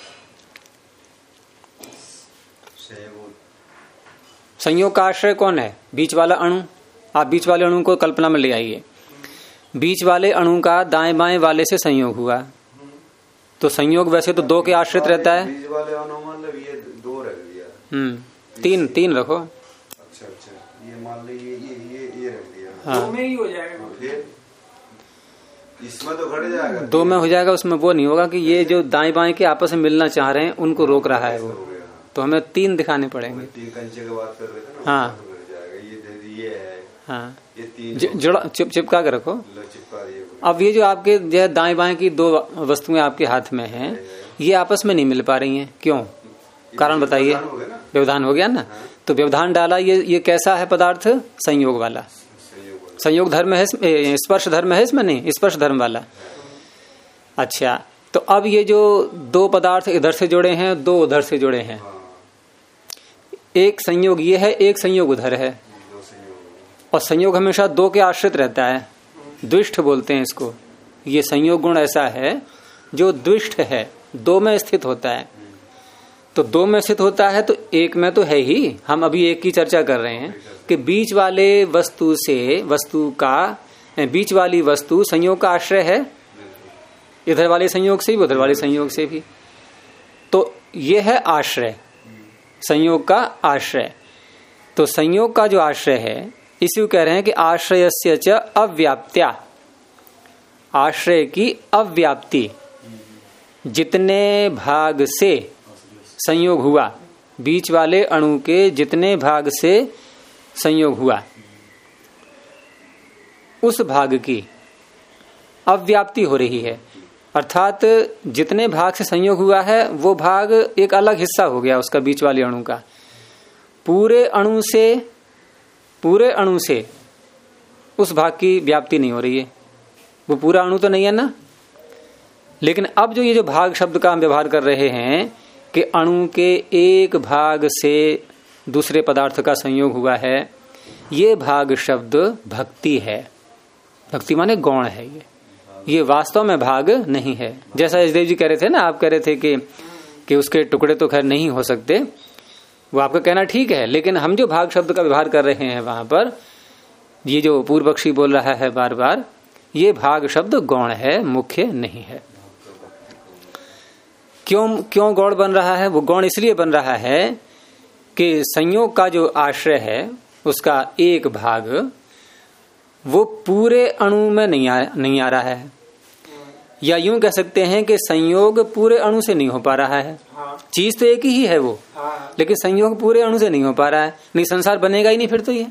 संयोग का आश्रय कौन है? बीच वाला अणु। आप बीच वाले अणु को कल्पना में ले आइए। बीच वाले अणु का दाएं बाएं वाले से संयोग हुआ, तो संयोग वैसे तो दो के आश्रित रहता है। बीच वाले अणु मतलब ये दो रख दिया। तीन रखो। अच्छा, ये मान लीजिए ये रख दिया। हाँ, दो में ही हो जाएगा। फिर इसमें तो घट जाएगा, दो में हो जाएगा। उसमें वो नहीं होगा कि ये जो दाएं बाएं के आपस में मिलना चाह रहे हैं उनको रोक रहा है वो, तो हमें तीन दिखाने पड़ेंगे। तीन कंचे की बात कर रहे थे ना। हाँ, ये है। हाँ, ये तीन जोड़ा चिपका के रखो। अब ये जो आपके जो दाएं बाएं की दो वस्तुएं आपके हाथ में हैं, ये आपस में नहीं मिल पा रही हैं, क्यों? कारण बताइए। व्यवधान हो गया ना। तो व्यवधान डाला, ये कैसा है पदार्थ? संयोग वाला। संयोग धर्म है, स्पर्श धर्म है इसमें, नहीं स्पर्श धर्म वाला। अच्छा, तो अब ये जो दो पदार्थ इधर से जुड़े हैं, दो उधर से जुड़े हैं, एक संयोग ये है, एक संयोग उधर है। और संयोग हमेशा दो के आश्रित रहता है, द्विष्ठ बोलते हैं इसको। ये संयोग गुण ऐसा है जो द्विष्ठ है, दो में स्थित होता है। तो दो में स्थित होता है तो एक में तो है ही। हम अभी एक की चर्चा कर रहे हैं कि बीच वाले वस्तु से, वस्तु का बीच वाली वस्तु संयोग का आश्रय है, इधर वाले संयोग से भी उधर वाले संयोग से भी। तो ये है आश्रय, संयोग का आश्रय। तो संयोग का जो आश्रय है, इसी को कह रहे हैं कि आश्रयस्य च अव्याप्त्या, आश्रय की अव्याप्ति। जितने भाग से संयोग हुआ, बीच वाले अणु के जितने भाग से संयोग हुआ उस भाग की अव्याप्ति हो रही है। अर्थात जितने भाग से संयोग हुआ है वो भाग एक अलग हिस्सा हो गया उसका, बीच वाले अणु का। पूरे अणु से उस भाग की व्याप्ति नहीं हो रही है, वो पूरा अणु तो नहीं है ना। लेकिन अब जो ये जो भाग शब्द का हम व्यवहार कर रहे हैं कि अणु के एक भाग से दूसरे पदार्थ का संयोग हुआ है, ये भाग शब्द भक्ति है। भक्ति माने गौण है, ये वास्तव में भाग नहीं है। जैसा यशदेव जी कह रहे थे ना, आप कह रहे थे कि उसके टुकड़े तो खैर नहीं हो सकते, वो आपका कहना ठीक है। लेकिन हम जो भाग शब्द का व्यवहार कर रहे हैं वहां पर, ये जो पूर्व पक्षी बोल रहा है बार बार, ये भाग शब्द गौण है, मुख्य नहीं है। क्यों गौण बन रहा है? वो गौण इसलिए बन रहा है कि संयोग का जो आश्रय है उसका एक भाग वो पूरे अणु में नहीं आ रहा है, या यूं कह सकते हैं कि संयोग पूरे अणु से नहीं हो पा रहा है। चीज तो एक ही है वो, लेकिन संयोग पूरे अणु से नहीं हो पा रहा है। नहीं, संसार बनेगा ही नहीं फिर तो। ये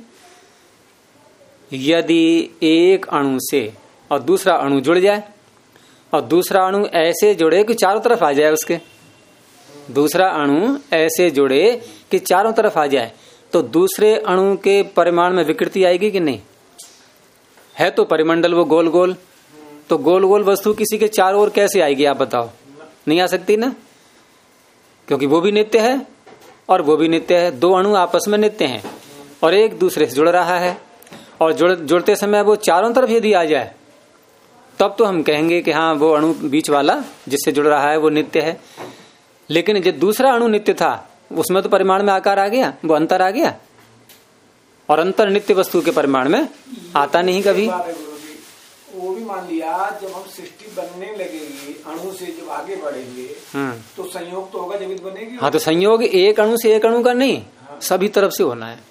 यदि एक अणु से और दूसरा अणु जुड़ जाए और दूसरा अणु ऐसे जुड़े कि चारों तरफ आ जाए, उसके दूसरा अणु ऐसे जुड़े कि चारों तरफ आ जाए, तो दूसरे अणु के परिमाण में विकृति आएगी कि नहीं? है तो परिमंडल वो गोल गोल, तो गोल गोल वस्तु किसी के चारों ओर कैसे आएगी आप बताओ? नहीं आ सकती ना, क्योंकि वो भी नित्य है और वो भी नित्य है। दो अणु आपस में नित्य हैं और एक दूसरे से जुड़ रहा है, और जुड़ते समय वो चारों तरफ यदि आ जाए तब तो हम कहेंगे कि हाँ वो अणु बीच वाला जिससे जुड़ रहा है वो नित्य है। लेकिन जो दूसरा अणु नित्य था उसमें तो परिमाण में आकार आ गया, वो अंतर आ गया, और अंतर नित्य वस्तु के परिमाण में आता नहीं कभी। वो भी मान लिया, जब हम सृष्टि बनने लगेगी अणु से जब आगे बढ़ेंगे तो संयोग तो होगा, जब बनेगी। हाँ, तो संयोग एक अणु से एक अणु का नहीं, सभी तरफ से होना है।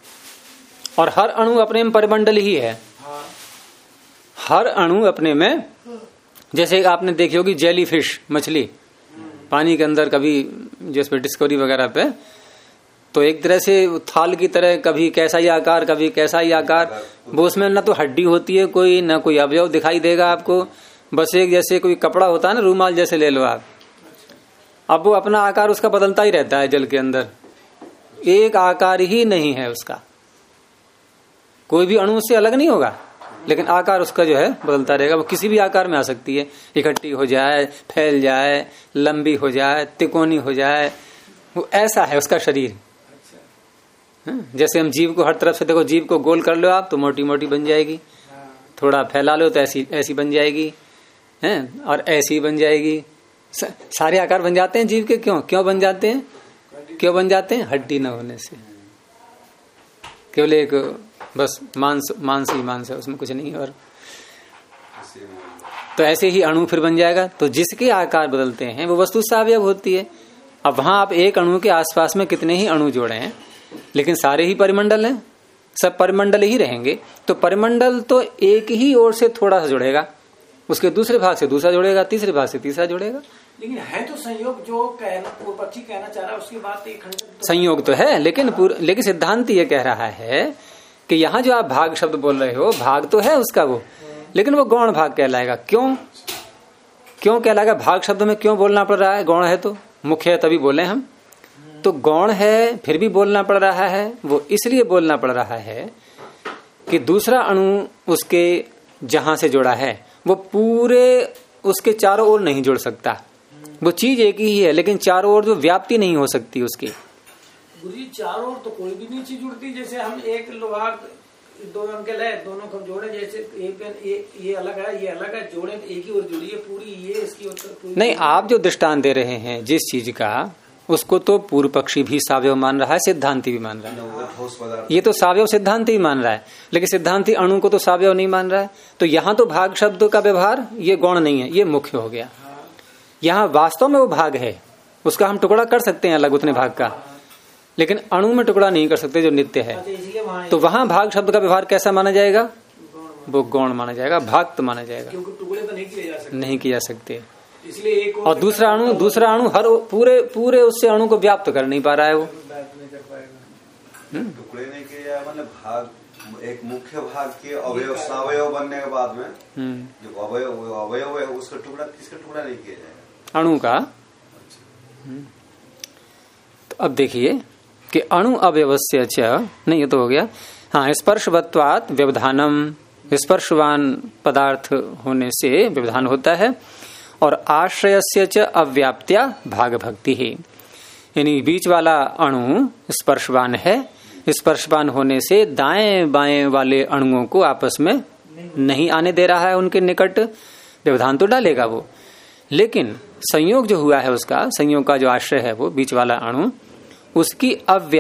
और हर अणु अपने में परिमंडल ही है। हर अणु अपने में, जैसे आपने देखी होगी जेली फिश, मछली पानी के अंदर, कभी जैसे डिस्कवरी वगैरह पे, तो एक तरह से थाल की तरह कभी कैसा ही आकार कभी कैसा ही आकार, वो उसमें न तो हड्डी होती है कोई, न कोई अवयव दिखाई देगा आपको, बस एक जैसे कोई कपड़ा होता है ना, रूमाल जैसे ले लो आप। अब वो अपना आकार उसका बदलता ही रहता है जल के अंदर, एक आकार ही नहीं है उसका, कोई भी अणु से अलग नहीं होगा, लेकिन आकार उसका जो है बदलता रहेगा। वो किसी भी आकार में आ सकती है, इकट्ठी हो जाए, फैल जाए, लंबी हो जाए, तिकोनी हो जाए, वो ऐसा है उसका शरीर। जैसे हम जीव को हर तरफ से देखो, जीव को गोल कर लो आप तो मोटी मोटी बन जाएगी, थोड़ा फैला लो तो ऐसी बन जाएगी, हैं, और ऐसी बन जाएगी। सारे आकार बन जाते हैं जीव के। क्यों बन जाते हैं? क्यों बन जाते हैं? हड्डी न होने से। केवल एक बस मांस ही मांस है, उसमें कुछ नहीं है। और तो ऐसे ही अणु फिर बन जाएगा। तो जिसके आकार बदलते हैं वो वस्तु सावयव होती है। अब वहां आप एक अणु के आसपास में कितने ही अणु जोड़े हैं, लेकिन सारे ही परिमंडल हैं, सब परिमंडल ही रहेंगे। तो परिमंडल तो एक ही ओर से थोड़ा सा जुड़ेगा, उसके दूसरे भाग से दूसरा जुड़ेगा, तीसरे भाग से तीसरा जुड़ेगा। लेकिन है तो संयोग, जो पक्षी कहना चाह रहा है उसकी बात एक खंड संयोग तो है, लेकिन सिद्धांत ये कह रहा है कि यहाँ जो आप भाग शब्द बोल रहे हो, भाग तो है उसका वो, लेकिन वो गौण भाग कहलाएगा। क्यों कहलाएगा? भाग शब्द में क्यों बोलना पड़ रहा है? गौण है तो, मुख्य है तभी बोले हम, तो गौण है फिर भी बोलना पड़ रहा है। वो इसलिए बोलना पड़ रहा है कि दूसरा अणु उसके जहां से जुड़ा है वो पूरे उसके चारों ओर नहीं जुड़ सकता। वो चीज एक ही है, लेकिन चारों ओर जो व्याप्ति नहीं हो सकती उसकी। गुरुजी चारों ओर तो कोई भी नहीं चीज जुड़ती। जैसे हम एक लोहा दो अंकेल है, दोनों को जोड़े, जैसे ये अलग है, ये अलग है, जोड़े एक ही ओर जुड़ी है पूरी, ये इसकी ओर नहीं। आप जो दृष्टांत दे रहे हैं जिस चीज का, उसको तो पूर्व पक्षी भी सावयव मान रहा है, सिद्धांति भी मान रहा है। ये तो सावयव सिद्धांति भी मान रहा है, लेकिन सिद्धांति अणु को तो सावयव नहीं मान रहा है। तो यहाँ तो भाग शब्द का व्यवहार ये गौण नहीं है, ये मुख्य हो गया। यहाँ वास्तव में वो भाग है, उसका हम टुकड़ा कर सकते हैं अलग उतने भाग का, लेकिन अणु में टुकड़ा नहीं कर सकते जो नित्य है। तो वहां भाग शब्द का व्यवहार कैसा माना जाएगा? वो गौण माना जाएगा, भाग तो माना जाएगा, क्योंकि टुकड़े तो नहीं किए जा सकते। नहीं किए जा सकते। इसलिए एक और दूसरा अणु हर पूरे उससे अणु को व्याप्त कर नहीं पा रहा है वो। टुकड़े नहीं किए जाए मतलब भाग, एक मुख्य भाग के अवयव सावयव बनने के बाद में जो अवयव है उसका टुकड़ा, किसका टुकड़ा नहीं किया जाएगा? अणु का। तो अब देखिए कि अणु अव्यवस्य नहीं, ये तो हो गया। हाँ, स्पर्शवत्वात् व्यवधानम, स्पर्शवान पदार्थ होने से व्यवधान होता है। और आश्रयस्य च अव्याप्त्या भाग भक्ति है, यानी बीच वाला अणु स्पर्शवान है, स्पर्शवान होने से दाएं बाएं वाले अणुओं को आपस में नहीं आने दे रहा है, उनके निकट व्यवधान तो डालेगा वो, लेकिन संयोग जो हुआ है उसका, संयोग का जो आश्रय है वो बीच वाला अणु, उसकी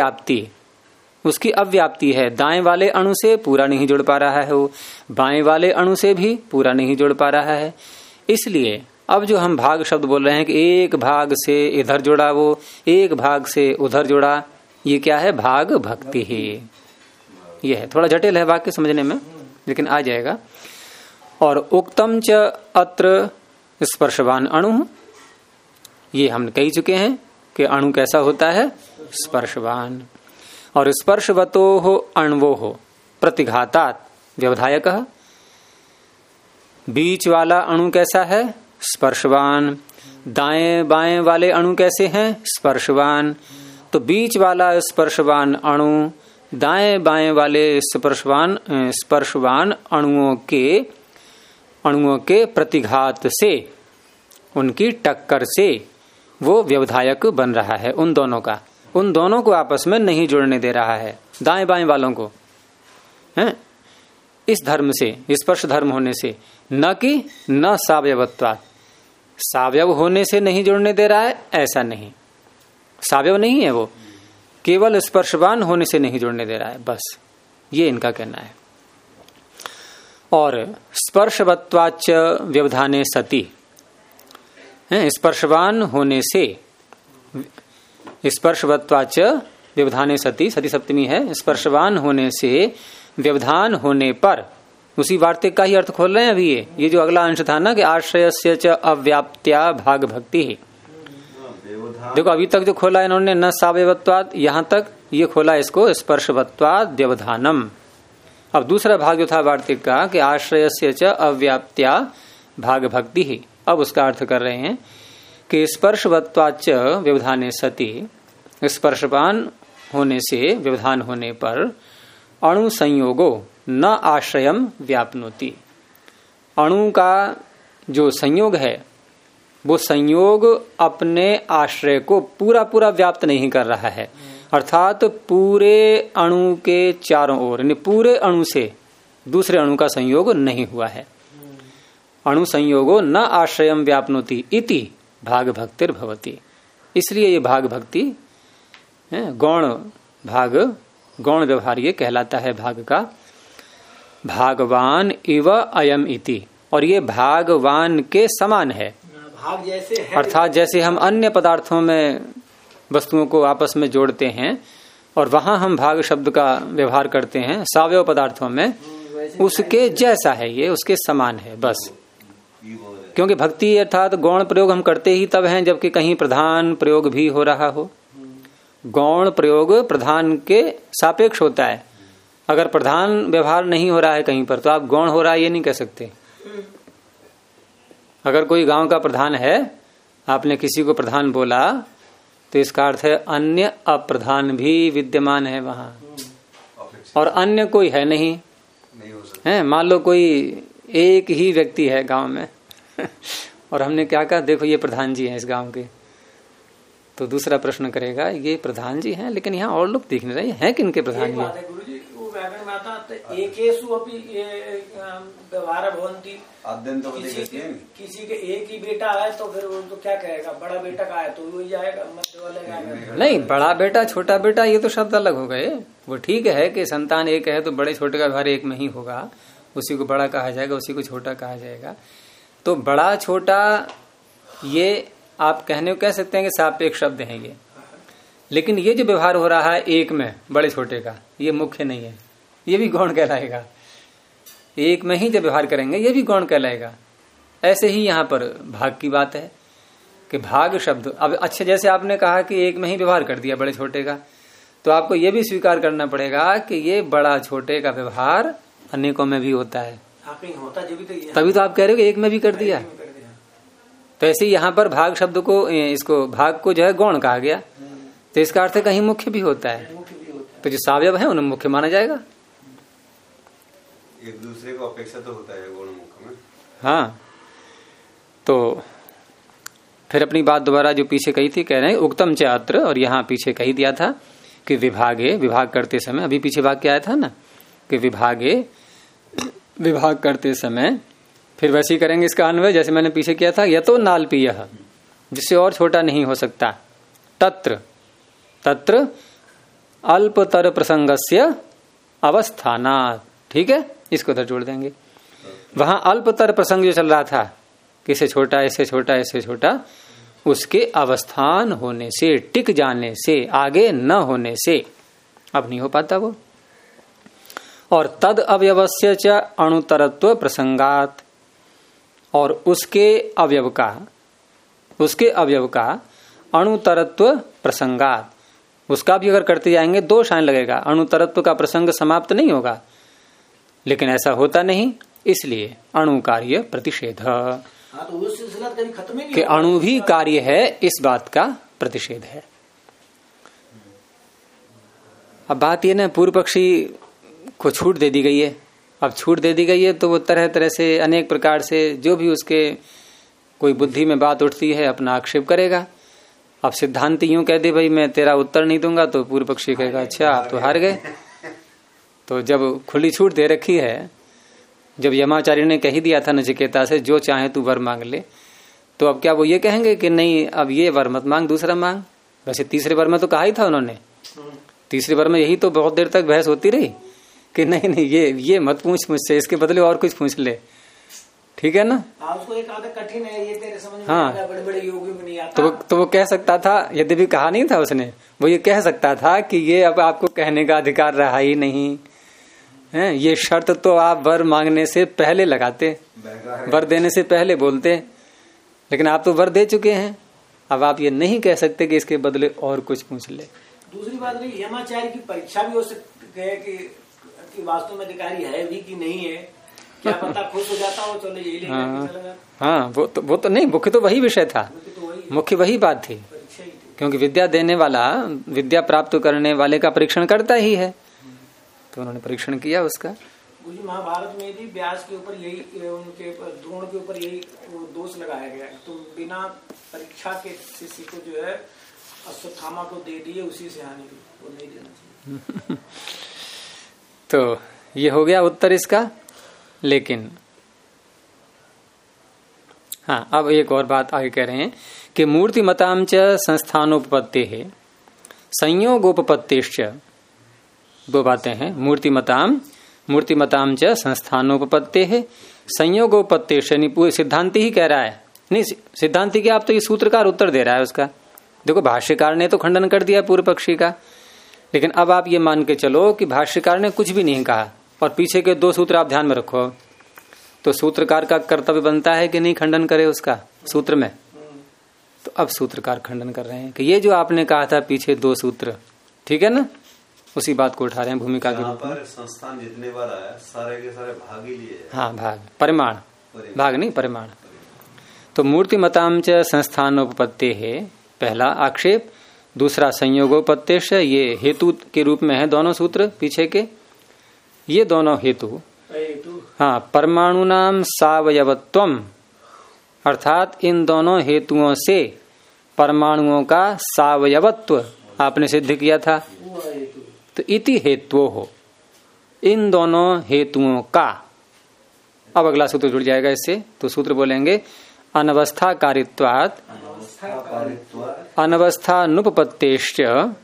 अव्याप्ति है। दाएं वाले अणु से पूरा नहीं जुड़ पा रहा है वो, बाएं वाले अणु से भी पूरा नहीं जुड़ पा रहा है। इसलिए अब जो हम भाग शब्द बोल रहे हैं कि एक भाग से इधर जुड़ा वो, एक भाग से उधर जुड़ा, ये क्या है? भाग भक्ति ही। ये है, थोड़ा जटिल है वाक्य समझने में, लेकिन आ जाएगा। और उक्तम च अत्र स्पर्शवान अणु, ये हम कह चुके हैं कि अणु कैसा होता है? स्पर्शवान। और स्पर्शवतो हो अण्वो हो प्रतिघातात व्यवधायक, बीच वाला अणु कैसा है? स्पर्शवान। दाएं बाएं वाले अणु कैसे हैं? स्पर्शवान। तो बीच वाला स्पर्शवान अणु दाएं बाएं वाले स्पर्शवान अणुओं के प्रतिघात से, उनकी टक्कर से वो व्यवधायक बन रहा है उन दोनों का, उन दोनों को आपस में नहीं जुड़ने दे रहा है, दाएं बाएं वालों को, हैं? इस धर्म से, स्पर्श धर्म होने से, न कि न सावयवत्वात्, सावयव होने से नहीं जुड़ने दे रहा है, ऐसा नहीं, सावयव नहीं है वो, केवल स्पर्शवान होने से नहीं जुड़ने दे रहा है, बस ये इनका कहना है। और स्पर्शवत्वाच्च व्यवधाने सति, स्पर्शवान होने से, स्पर्शवत्वाच्च व्यवधाने सति, सती सप्तमी है, स्पर्शवान होने से व्यवधान होने पर, उसी वार्तिक का ही अर्थ खोल रहे हैं अभी ये जो अगला अंश था ना कि आश्रयस्य च अव्याप्त्या भाग भक्ति है। देखो अभी तक जो खोला इन्होंने न सावयवत्वात्, यहां तक ये खोला इसको स्पर्शवत्वात् व्यवधानम। अब दूसरा भाग जो था वार्तिक का कि आश्रयस्य च अव्याप्त्या भाग भक्ति ही, अब उसका अर्थ कर रहे हैं कि स्पर्शवत्वाच्च व्यवधाने सति, स्पर्शवान होने से व्यवधान होने पर अणु संयोगो न आश्रयम व्याप्नोति, अणु का जो संयोग है वो संयोग अपने आश्रय को पूरा पूरा व्याप्त नहीं कर रहा है, अर्थात पूरे अणु के चारों ओर, यानी पूरे अणु से दूसरे अणु का संयोग नहीं हुआ है। अणु संयोगो न आश्रयम व्याप्नोति इति भाग भक्तिर भवति, इसलिए ये भाग भक्ति गौण भाग, गौण व्यवहार ये कहलाता है भाग का। भागवान इव अयम इति, और ये भागवान के समान है, भाग जैसे है, अर्थात जैसे हम अन्य पदार्थों में वस्तुओं को आपस में जोड़ते हैं और वहां हम भाग शब्द का व्यवहार करते हैं सावयव पदार्थों में, उसके जैसा है ये, उसके समान है बस। क्योंकि भक्ति अर्थात गौण प्रयोग हम करते ही तब हैं जबकि कहीं प्रधान प्रयोग भी हो रहा हो। गौण प्रयोग प्रधान के सापेक्ष होता है, अगर प्रधान व्यवहार नहीं हो रहा है कहीं पर तो आप गौण हो रहा है ये नहीं कह सकते। अगर कोई गांव का प्रधान है, आपने किसी को प्रधान बोला तो इसका अर्थ है अन्य अप्रधान भी विद्यमान है वहां, और अन्य कोई है नहीं है। मान लो कोई एक ही व्यक्ति है गांव में और हमने क्या कहा, देखो ये प्रधान जी हैं इस गांव के, तो दूसरा प्रश्न करेगा ये प्रधान जी हैं लेकिन यहाँ और लोग दिख नहीं रहे हैं, किनके प्रधान जी? किसी के एक ही बेटा है तो फिर वो तो क्या कहेगा, बड़ा बेटा का है तो वही जाएगा, मध्य वाले नहीं, बड़ा बेटा छोटा बेटा ये तो शब्द अलग हो गए। वो ठीक है कि संतान एक है तो बड़े छोटे का व्यवहार एक में ही होगा, उसी को बड़ा कहा जाएगा, उसी को छोटा कहा जाएगा। तो बड़ा छोटा ये आप कहने को कह सकते हैं कि सापेक्ष शब्द हैं ये, लेकिन ये जो व्यवहार हो रहा है एक में बड़े छोटे का, ये मुख्य नहीं है, ये भी गौण कहलाएगा। एक में ही जब व्यवहार करेंगे ये भी गौण कहलाएगा। ऐसे ही यहाँ पर भाग की बात है, कि भाग शब्द, अब अच्छा जैसे आपने कहा कि एक में ही व्यवहार कर दिया बड़े छोटे का, तो आपको ये भी स्वीकार करना पड़ेगा कि ये बड़ा छोटे का व्यवहार अनेकों में भी होता है। होता तभी तो आप कह रहे हो कि एक में भी कर दिया। तो ऐसे ही यहाँ पर भाग शब्द को, इसको भाग को जो है गौण कहा गया, तो इसका अर्थ कहीं मुख्य भी होता है, तो जो सावयव है उन्हें मुख्य माना जाएगा। एक दूसरे को अपेक्षा तो होता है गौण मुख्य में। हाँ, तो फिर अपनी बात दोबारा जो पीछे कही थी, कह रहे हैं उक्तम च अत्र, और यहाँ पीछे कही दिया था कि विभागे, विभाग करते समय, अभी पीछे वाक्य आया था ना कि विभागे, विभाग करते समय, फिर वैसे ही करेंगे इसका अन्वय जैसे मैंने पीछे किया था, यतो नाल्पीय, जिससे और छोटा नहीं हो सकता, तत्र, तत्र अल्पतर प्रसंगस्य अवस्थानात्, ठीक है, इसको उधर जोड़ देंगे। वहां अल्पतर प्रसंग जो चल रहा था, किसे छोटा, इससे छोटा, इससे छोटा, उसके अवस्थान होने से, टिक जाने से, आगे न होने से अब नहीं हो पाता वो। और तद अवयवस्य च अणुतरत्व प्रसंगात, और उसके अवयव का, उसके अवयव का अणुतरत्व प्रसंगात, उसका भी अगर करते जाएंगे दोष आने लगेगा, अणुतरत्व का प्रसंग समाप्त नहीं होगा, लेकिन ऐसा होता नहीं, इसलिए अणु कार्य प्रतिषेध, तो वो सिलसिला कभी खत्म ही नहीं कि अणु भी कार्य है, इस बात का प्रतिषेध है। अब बात ये ना, पूर्व पक्षी को छूट दे दी गई है, अब छूट दे दी गई है तो वो तरह तरह से, अनेक प्रकार से, जो भी उसके कोई बुद्धि में बात उठती है अपना आक्षेप करेगा। अब सिद्धांत यूं कह दे भाई मैं तेरा उत्तर नहीं दूंगा, तो पूर्व पक्षी कहेगा अच्छा आप तो हार गए। तो जब खुली छूट दे रखी है, जब यमाचार्य ने कह ही दिया था नचिकेता से जो चाहे तू वर मांग ले, तो अब क्या वो ये कहेंगे कि नहीं अब ये वर मत मांग, दूसरा मांग? वैसे तीसरे वर में तो कहा ही था उन्होंने, तीसरे वर में यही तो बहुत देर तक बहस होती रही कि नहीं नहीं ये मत पूछ मुझसे, इसके बदले और कुछ पूछ ले, ठीक है ना। उसको एक आदत कठिन है, ये तेरे समझ में हाँ, बड़े बड़े योगी में नहीं आता। तो वो कह सकता था, यद्यपि कहा नहीं था उसने, वो ये कह सकता था कि ये अब आपको कहने का अधिकार रहा ही नहीं है, ये शर्त तो आप वर मांगने से पहले लगाते, वर देने से पहले बोलते, लेकिन आप तो वर दे चुके हैं, अब आप ये नहीं कह सकते कि इसके बदले और कुछ पूछ ले। दूसरी बात नहीं, यमाचार्य की परीक्षा भी हो सकती है कि वास्तव में अधिकारी है भी कि नहीं है, क्या पता खुश हो जाता हो, चलो यही लेकर चला जाता। हाँ, वो तो नहीं, मुख्य तो वही विषय था, मुख्य वही बात थी, क्योंकि विद्या देने वाला, विद्या प्राप्त करने वाले का परीक्षण करता ही है, तो उन्होंने परीक्षण किया उसका। महाभारत में भी व्यास के ऊपर यही, उनके द्रोण के ऊपर यही दोष लगाया गया, तो बिना परीक्षा के शिष्य को जो है अश्वत्थामा को दे दिए, उसी से हानि, वो नहीं देना चाहिए। तो ये हो गया उत्तर इसका। लेकिन हाँ, अब एक और बात आगे कह रहे हैं कि मूर्ति मताम च संस्थानोपपत्ति है संयोगोपपत्तिश्च, दो बातें हैं, मूर्ति मताम च संस्थानोपपत्ति है संयोगोपत्तिश्च, सिद्धांति ही कह रहा है, नहीं सिद्धांति क्या, आप तो ये सूत्रकार उत्तर दे रहा है उसका। देखो भाष्यकार ने तो खंडन कर दिया पूर्व पक्षी का, लेकिन अब आप ये मान के चलो कि भाष्यकार ने कुछ भी नहीं कहा, और पीछे के दो सूत्र आप ध्यान में रखो, तो सूत्रकार का कर्तव्य बनता है कि नहीं खंडन करे उसका सूत्र में। तो अब सूत्रकार खंडन कर रहे हैं कि ये जो आपने कहा था पीछे दो सूत्र, ठीक है ना, उसी बात को उठा रहे हैं भूमिका के रूप में। संस्थान जितने बार आया सारे के सारे भाग ही लिए। हाँ, भाग, परिमाण, भाग नहीं परिमाण। तो मूर्ति मताम च संस्थानोपपत्ति है पहला आक्षेप, दूसरा संयोगोपत्तिश्च, ये हेतु के रूप में है दोनों सूत्र पीछे के, ये दोनों हेतु। हाँ, परमाणु नाम सावयवत्वम, अर्थात इन दोनों हेतुओं से परमाणुओं का सावयवत्व आपने सिद्ध किया था। तो इति हेतु हो, इन दोनों हेतुओं का, अब अगला सूत्र जुड़ जाएगा इससे, तो सूत्र बोलेंगे अनवस्था कारित्वात् अनवस्थानुपपत्तेश्च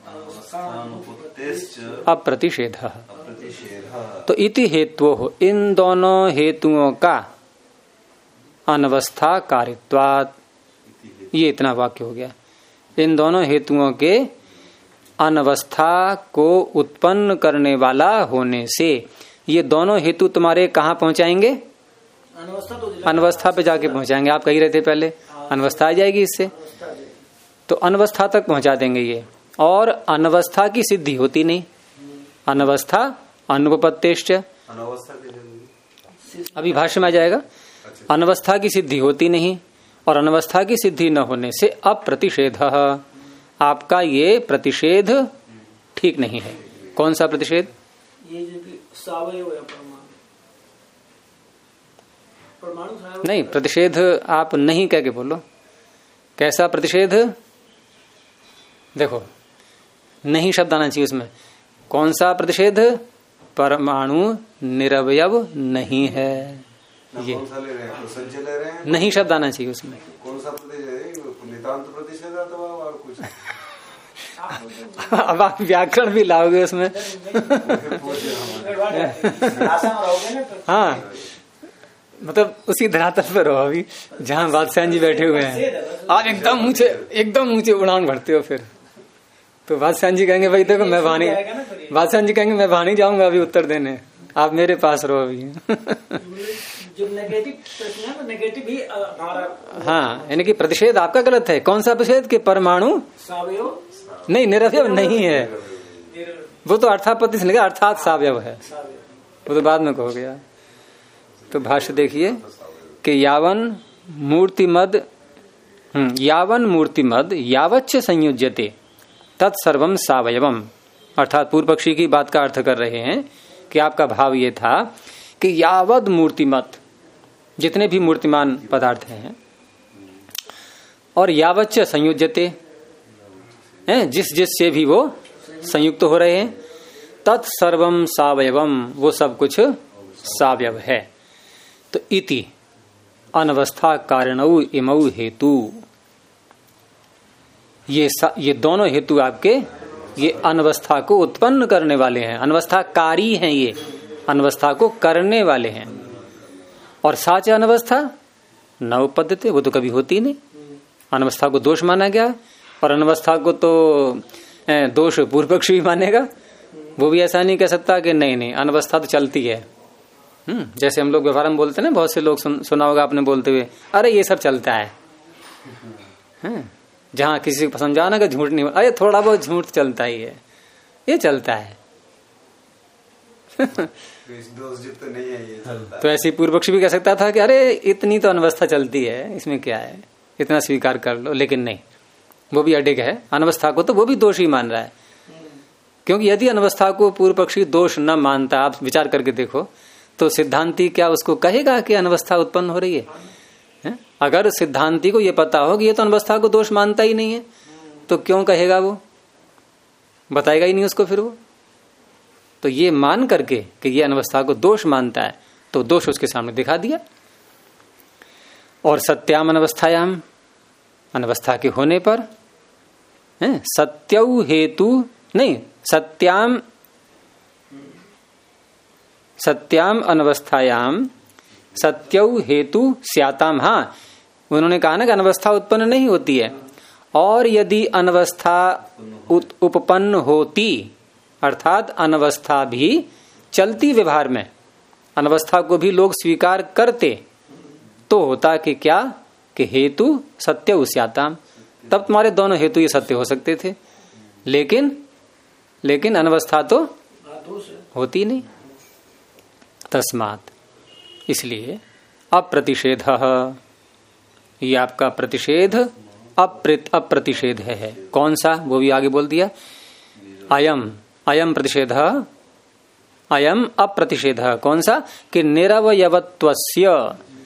अप्रतिषेधः। तो इति हेतु हो, इन दोनों हेतुओं का अनवस्था कारित्वात्, ये इतना वाक्य हो गया, इन दोनों हेतुओं के अनवस्था को उत्पन्न करने वाला होने से, ये दोनों हेतु तुम्हारे कहाँ पहुंचाएंगे? अनवस्था पे जाके पहुंचाएंगे। आप कही रहे थे पहले अनवस्था आ जाएगी इससे, तो अनवस्था तक पहुंचा देंगे ये। और अनवस्था की सिद्धि होती नहीं, अनवस्था अनुपपत्तिश्च, अभी भाष्य में आ जाएगा। अनवस्था की सिद्धि होती नहीं और अनवस्था की सिद्धि न होने से अप्रतिषेध, आपका ये प्रतिषेध ठीक नहीं है। कौन सा प्रतिषेध? ये जो सावयव है परमाणु नहीं, प्रतिषेध आप नहीं कह के बोलो। कैसा प्रतिषेध? देखो, नहीं शब्द आना चाहिए उसमें। कौन सा प्रतिषेध? परमाणु निरवयव नहीं है, ये कौन सा ले रहे हैं? तो संचय ले रहे हैं, नहीं शब्द आना चाहिए उसमें। कौन सा प्रतिषेध? नितांत प्रतिषेध अथवा और कुछ? अब आप व्याकरण भी लाओगे उसमें। हाँ, मतलब उसी धरातल पर हो अभी जहाँ बादशाह जी बैठे हुए हैं। आप एकदम ऊंचे उड़ान भरते हो, फिर तो बादशाह जी कहेंगे भाई देखो मैं वहां नहीं, बादशाह जी कहेंगे मैं वहां नहीं जाऊंगा अभी उत्तर देने, आप मेरे पास रहो अभी। जो नेगेटिव प्रश्न है, नेगेटिव भी हमारा। हाँ, यानी कि प्रतिषेध आपका गलत है। कौन सा प्रतिषेध? के परमाणु सावयव नहीं, निरवयव नहीं है। वो तो अर्थापत्ति से निकला, अर्थात सावयव है, वो तो बाद में कहो गया। तो भाष्य देखिए कि यावन मूर्तिमद यावच्च संयुज्यते तत्सर्वम सावयवम, अर्थात पूर्व पक्षी की बात का अर्थ कर रहे हैं कि आपका भाव ये था कि यावद मूर्तिमत, जितने भी मूर्तिमान पदार्थ हैं, और यावच्च संयुज्यते, जिस से भी वो संयुक्त हो रहे हैं, तत्सर्वम सावयवम, वो सब कुछ सावयव है। तो इति अनवस्था कारणौ इमौ हेतु, ये दोनों हेतु आपके ये अनवस्था को उत्पन्न करने वाले हैं, अनवस्थाकारी हैं, ये अनवस्था को करने वाले हैं। और साच अनवस्था न उपपद्यते, वो तो कभी होती नहीं। अनवस्था को दोष माना गया और अनवस्था को तो दोष पूर्व पक्षी भी मानेगा। वो भी ऐसा नहीं कह सकता कि नहीं अनवस्था तो चलती है। जैसे हम लोग व्यवहार में बोलते हैं ना, बहुत से लोग सुना होगा आपने बोलते हुए, अरे ये सब चलता है। जहां किसी को समझा ना कि झूठ नहीं, अरे थोड़ा बहुत झूठ चलता ही है, ये चलता है। तो नहीं है, ये चलता है। तो ऐसी पूर्व पक्षी भी कह सकता था कि अरे इतनी तो अनवस्था चलती है, इसमें क्या है, इतना स्वीकार कर लो। लेकिन नहीं, वो भी अडिग है अनवस्था को, तो वो भी दोष ही मान रहा है। क्योंकि यदि अनवस्था को पूर्व पक्षी दोष न मानता, आप विचार करके देखो, तो सिद्धांती क्या उसको कहेगा कि अनवस्था उत्पन्न हो रही है? अगर सिद्धांती को ये पता हो कि ये तो अनवस्था को दोष मानता ही नहीं है, तो क्यों कहेगा? वो बताएगा ही नहीं उसको फिर वो। तो ये मान करके कि ये अनवस्था को दोष मानता है, तो दोष उसके सामने दिखा दिया। और सत्याम अनवस्थायाम, अनवस्था के होने पर सत्यौ हेतु नहीं, सत्याम अनवस्थायाम सत्यौ हेतु स्याताम। हाँ, उन्होंने कहा ना कि अनवस्था उत्पन्न नहीं होती है, और यदि अनवस्था उपपन्न होती, अर्थात अनवस्था भी चलती व्यवहार में, अनवस्था को भी लोग स्वीकार करते, तो होता कि क्या कि हेतु सत्य स्याताम, तब तुम्हारे दोनों हेतु ये सत्य हो सकते थे। लेकिन अनवस्था तो होती नहीं। तस्मात्, इसलिए अप्रतिषेध, ये आपका प्रतिषेध अप्रतिषेध है। कौन सा? वो भी आगे बोल दिया, अयम प्रतिषेध, अयम अप्रतिषेध। कौन सा? कि निरवयवत्वस्य,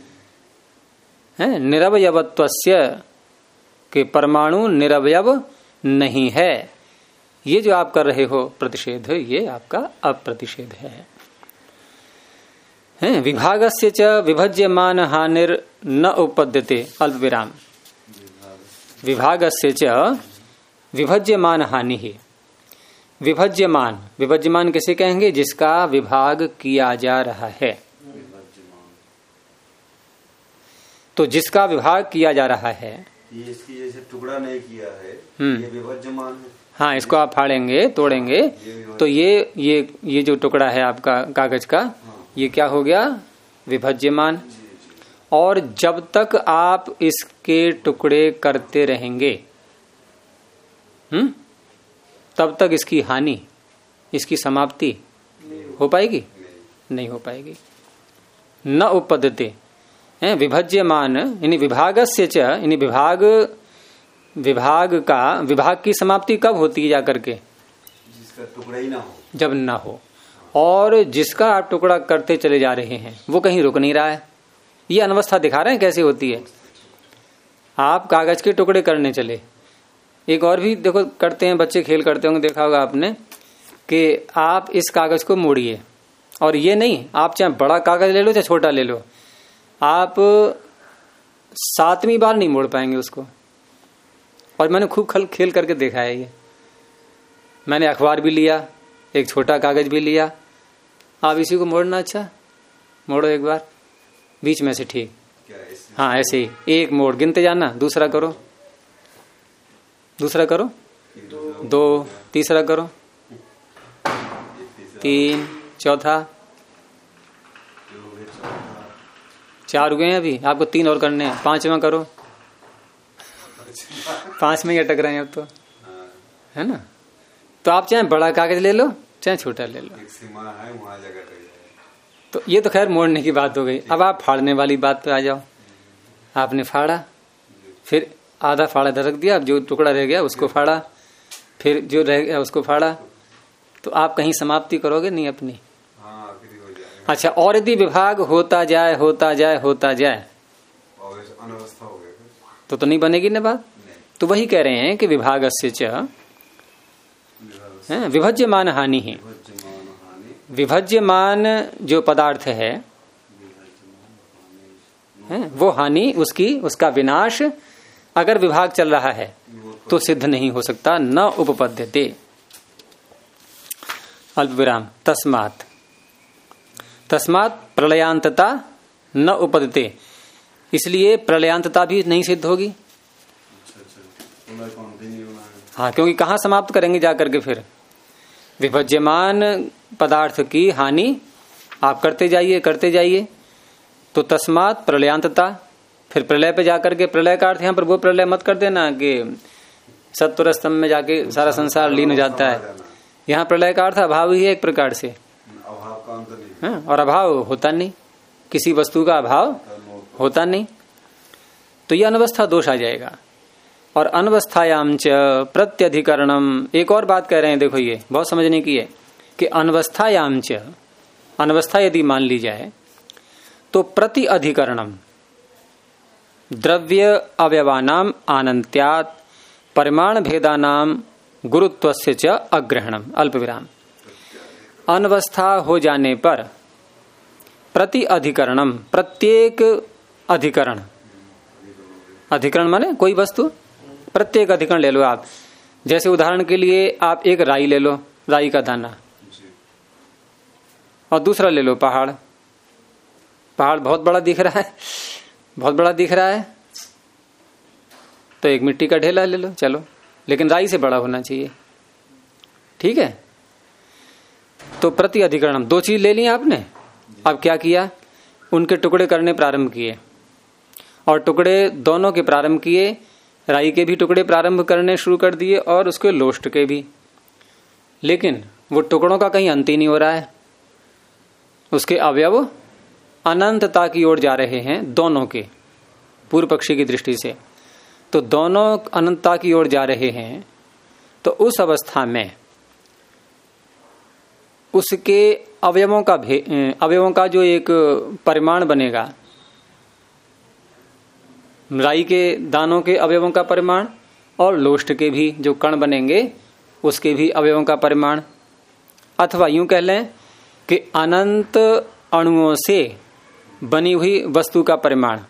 निरवयवत्वस्य, कि परमाणु निरवयव नहीं है। ये जो आप कर रहे हो प्रतिषेध, ये आपका अप्रतिषेध है। विभागस्य च विभज्यमान हानिर न उपपद्यते अल्प विराम। विभागस्य च विभज्यमान हानि ही, विभज्यमान किसे कहेंगे? जिसका विभाग किया जा रहा है। तो जिसका विभाग किया जा रहा है, ये इसकी जैसे टुकड़ा नहीं किया है, ये विभज्यमान है। हाँ, इसको आप फाड़ेंगे, तोड़ेंगे, तो ये जो टुकड़ा है आपका कागज का, ये क्या हो गया? विभज्यमान। और जब तक आप इसके टुकड़े करते रहेंगे, तब तक इसकी हानि, इसकी समाप्ति हो पाएगी? नहीं हो पाएगी। न उपपद्यते विभज्यमान, यानी विभागस्य च, यानी विभाग की समाप्ति कब होती है जाकर के? जिसका टुकड़ा ही ना हो, जब ना हो। और जिसका आप टुकड़ा करते चले जा रहे हैं वो कहीं रुक नहीं रहा है। ये अनवस्था दिखा रहे हैं कैसे होती है। आप कागज के टुकड़े करने चले, एक और भी देखो करते हैं बच्चे, खेल करते होंगे, देखा होगा आपने कि आप इस कागज को मोड़िए, और ये नहीं आप चाहे बड़ा कागज ले लो चाहे छोटा ले लो, आप 7वीं बार नहीं मोड़ पाएंगे उसको। और मैंने खूब खेल करके देखा है ये। मैंने अखबार भी लिया, एक छोटा कागज भी लिया, आप इसी को मोड़ना, अच्छा मोड़ो एक बार बीच में से, ठीक, हाँ ऐसे ही एक मोड़ गिनते जाना, दूसरा करो, 2, तीसरा करो, 3, चौथा, 4 हुए हैं अभी, आपको 3 और करने हैं, 5वां करो। 5 में ही अटक रहे हैं अब तो, है ना। तो आप चाहे बड़ा कागज ले लो चाहे छोटा ले लो, एक सीमा है, वहां जगह है। तो ये तो खैर मोड़ने की बात हो गई। अब आप फाड़ने वाली बात पे आ जाओ। आपने फाड़ा, फिर आधा फाड़ा रख दिया, अब जो टुकड़ा रह गया उसको फाड़ा, फिर जो रह गया उसको फाड़ा, तो आप कहीं समाप्ति करोगे नहीं अपनी। अच्छा, और यदि विभाग होता जाए अनवस्था हो गया तो नहीं बनेगी ना बात। तो वही कह रहे हैं कि विभागस्य च विभज्यमान हानि है। विभज्यमान जो पदार्थ है वो हानि, उसका विनाश अगर विभाग चल रहा है तो सिद्ध नहीं हो सकता, न उपपद्यते। अल्प विराम। तस्मात् प्रलयांतता न उपपद्यते, इसलिए प्रलयांतता भी नहीं सिद्ध होगी। हाँ, क्योंकि कहाँ समाप्त करेंगे जाकर के फिर? विभज्यमान पदार्थ की हानि आप करते जाइए, तो तस्मात् प्रलयांतता, फिर प्रलय पे जाकर के, प्रलय का अर्थ यहाँ पर वो प्रलय मत कर देना कि सत्वर स्तंभ में जाके सारा संसार लीन हो जाता है। यहाँ प्रलय का अर्थ अभाव ही है एक प्रकार से, और अभाव होता नहीं, किसी वस्तु का अभाव होता नहीं, तो यह अनवस्था दोष आ जाएगा। और अनवस्थायाम च प्रत्यधिकरणम, एक और बात कह रहे हैं, देखो ये बहुत समझने की है कि अनवस्थायाम च, अनवस्था यदि मान ली जाए तो प्रति अधिकरणम द्रव्य अवयवानाम आनंत्यात् परिमाण भेदानाम गुरुत्वस्य च अग्रहणम। अल्प विराम। अनवस्था हो जाने पर प्रति अधिकरणम, प्रत्येक अधिकरण, अधिकरण माने कोई वस्तु, प्रत्येक अधिकरण ले लो आप। जैसे उदाहरण के लिए आप एक राई ले लो, राई का दाना, और दूसरा ले लो पहाड़। पहाड़ बहुत बड़ा दिख रहा है, तो एक मिट्टी का ढेला ले लो, चलो, लेकिन राई से बड़ा होना चाहिए, ठीक है। तो प्रति अधिकरणम, 2 चीज ले ली आपने। अब क्या किया? उनके टुकड़े करने प्रारंभ किए, और टुकड़े दोनों के प्रारंभ किए, राई के भी टुकड़े प्रारंभ करने शुरू कर दिए और उसके लोष्ट के भी। लेकिन वो टुकड़ों का कहीं अंत ही नहीं हो रहा है, उसके अवयव अनंतता की ओर जा रहे हैं, दोनों के, पूर्व पक्षी की दृष्टि से तो दोनों अनंतता की ओर जा रहे हैं। तो उस अवस्था में उसके अवयवों का जो एक परिमाण बनेगा, राई के दानों के अवयवों का परिमाण और लोष्ट के भी जो कण बनेंगे उसके भी अवयवों का परिमाण, अथवा यूं कह लें कि अनंत अणुओं से बनी हुई वस्तु का परिमाण,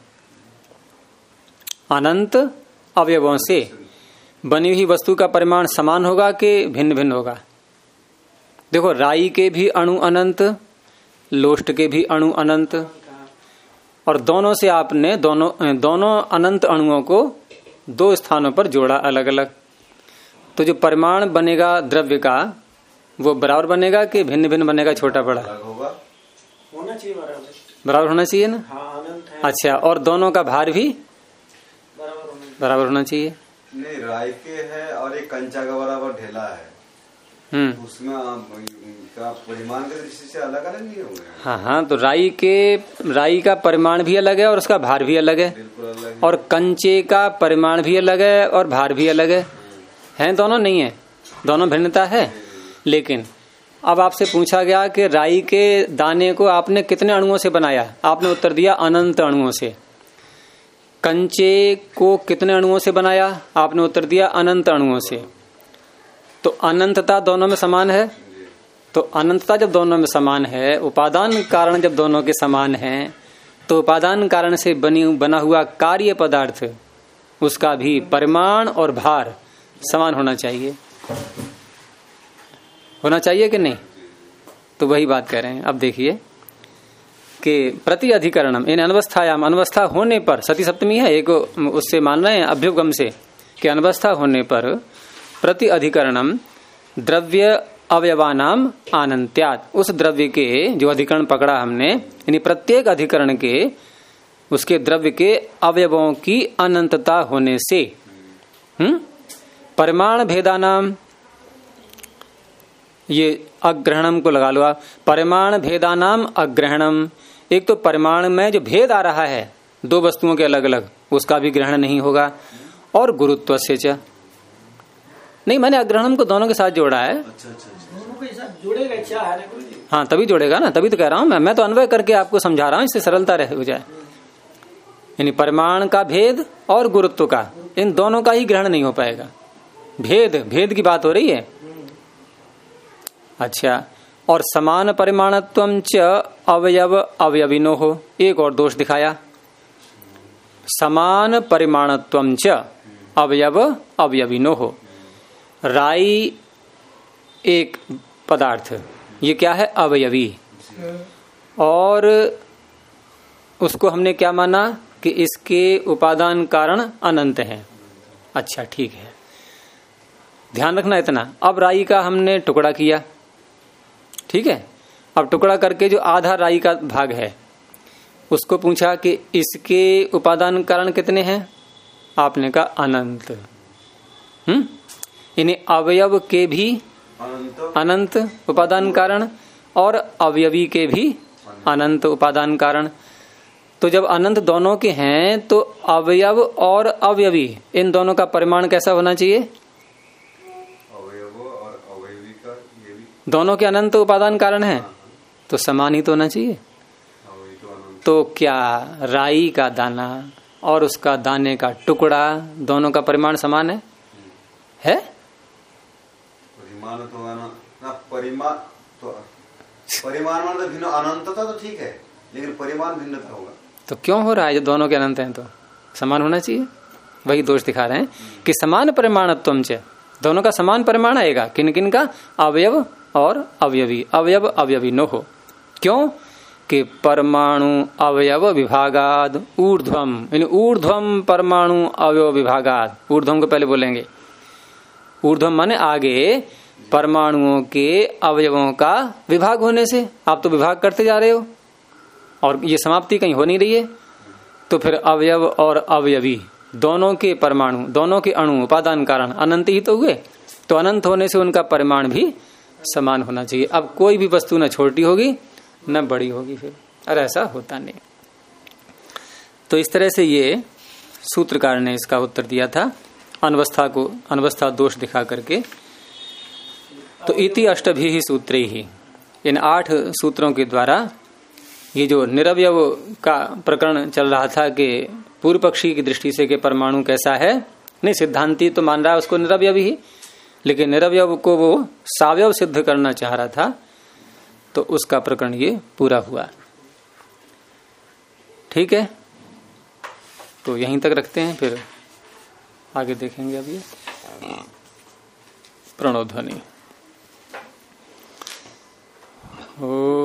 अनंत अवयवों से बनी हुई वस्तु का परिमाण समान होगा कि भिन्न भिन्न होगा? देखो, राई के भी अणु अनंत, लोष्ट के भी अणु अनंत, और दोनों से आपने दोनों अनंत अणुओं को 2 स्थानों पर जोड़ा अलग अलग। तो जो परिमाण बनेगा द्रव्य का वो बराबर बनेगा कि भिन्न भिन्न बनेगा, छोटा बड़ा? होना चाहिए बराबर होना चाहिए ना। हाँ, अनंत है। अच्छा, और दोनों का भार भी बराबर होना चाहिए। नहीं, राई के है और एक कंचा का बराबर ढेला है। उसमें का परिमाण के दृष्टि से अलग अलग नहीं होंगे। हाँ, तो राई का परिमाण भी अलग है और उसका भार भी अलग है, बिल्कुल अलग है। और कंचे का परिमाण भी अलग है और भार भी अलग है। हैं दोनों? नहीं है, दोनों भिन्नता है। लेकिन अब आपसे पूछा गया कि राई के दाने को आपने कितने अणुओं से बनाया? आपने उत्तर दिया अनंत अणुओं से। कंचे को कितने अणुओं से बनाया? आपने उत्तर दिया अनंत अणुओं से। तो अनंतता दोनों में समान है। तो अनंतता जब दोनों में समान है, उपादान कारण जब दोनों के समान हैं, तो उपादान कारण से बना हुआ कार्य पदार्थ, उसका भी परिमाण और भार समान होना चाहिए। होना चाहिए कि नहीं? तो वही बात कह रहे हैं। अब देखिए कि प्रति अधिकरणम इन अनवस्थायाम, अनवस्था होने पर, सती सप्तमी है एक, उससे मान रहे हैं अभ्युपगम से कि अनवस्था होने पर प्रति अधिकरणम द्रव्य अवयवानाम आनंत्यात्, उस द्रव्य के जो अधिकरण पकड़ा हमने, यानी प्रत्येक अधिकरण के उसके द्रव्य के अवयवों की अनंतता होने से परिमाण भेदानाम, ये अग्रहणम को लगा लो आप, परिमाण भेदानाम अग्रहणम। एक तो परिमाण में जो भेद आ रहा है दो वस्तुओं के अलग अलग, उसका भी ग्रहण नहीं होगा। और गुरुत्व से नहीं, मैंने अग्रहणम को दोनों के साथ जोड़ा है। दोनों के साथ जोड़ेगा, क्या है ना? हाँ, तभी जोड़ेगा ना, तभी तो कह रहा हूं मैं तो अन्वय करके आपको समझा रहा हूं, इससे सरलता रह हो जाए। यानी परिमाण का भेद और गुरुत्व का, इन दोनों का ही ग्रहण नहीं हो पाएगा। भेद की बात हो रही है। अच्छा, और समान परिमाणत्वं च अवयव अवयविनो हो, एक और दोष दिखाया। समान परिमाणत्वं च अवयव अवयविनो हो। राई एक पदार्थ, ये क्या है? अवयवी। और उसको हमने क्या माना कि इसके उपादान कारण अनंत है। अच्छा, ठीक है, ध्यान रखना इतना। अब राई का हमने टुकड़ा किया, ठीक है। अब टुकड़ा करके जो आधा राई का भाग है, उसको पूछा कि इसके उपादान कारण कितने हैं? आपने कहा अनंत। इन्हें अवयव के भी अनंत उपादान कारण और अवयवी के भी अनंत उपादान कारण। तो जब अनंत दोनों के हैं तो अवयव और अवयवी, इन दोनों का परिमाण कैसा होना चाहिए? अवयव और अवयवी का ये भी दोनों के अनंत उपादान कारण है, तो समान ही तो होना चाहिए। तो क्या राई का दाना और उसका दाने का टुकड़ा, दोनों का परिमाण समान है? परिमाण तो ना, परिमाण तो भिन्न, अनंतता तो ठीक है, लेकिन परिमाण भिन्नता होगा। तो क्यों हो रहा है? जब दोनों के अनंत हैं तो समान होना चाहिए। वही दोष दिखा रहे हैं कि समान परिमाणत्वं च, दोनों का समान परिमाण आएगा। किन किन का? अवयव और अवयवी, अवयव अवयवी नो हो। क्यों? कि परमाणु अवयव विभागाद ऊर्ध्वम, यानी ऊर्ध्वम परमाणु अवयव विभागाद। ऊर्ध्वम को पहले बोलेंगे। ऊर्ध्वम माने आगे, परमाणुओं के अवयवों का विभाग होने से। आप तो विभाग करते जा रहे हो और ये समाप्ति कहीं हो नहीं रही है। तो फिर अवयव और अवयवी दोनों के परमाणु, दोनों के अणु उपादान कारण अनंत ही तो हुए। तो अनंत होने से उनका परिमाण भी समान होना चाहिए। अब कोई भी वस्तु न छोटी होगी न बड़ी होगी फिर, और ऐसा होता नहीं। तो इस तरह से ये सूत्रकार ने इसका उत्तर दिया था, अनवस्था को, अनवस्था दोष दिखा करके। तो इति अष्टभी ही सूत्रे ही, इन 8 सूत्रों के द्वारा ये जो निरवयव का प्रकरण चल रहा था कि पूर्व पक्षी की दृष्टि से कि परमाणु कैसा है, नहीं सिद्धांती तो मान रहा है उसको निरवयव ही, लेकिन निरवयव को वो सावयव सिद्ध करना चाह रहा था। तो उसका प्रकरण ये पूरा हुआ। ठीक है, तो यहीं तक रखते हैं, फिर आगे देखेंगे। अब ये प्रणव ध्वनि।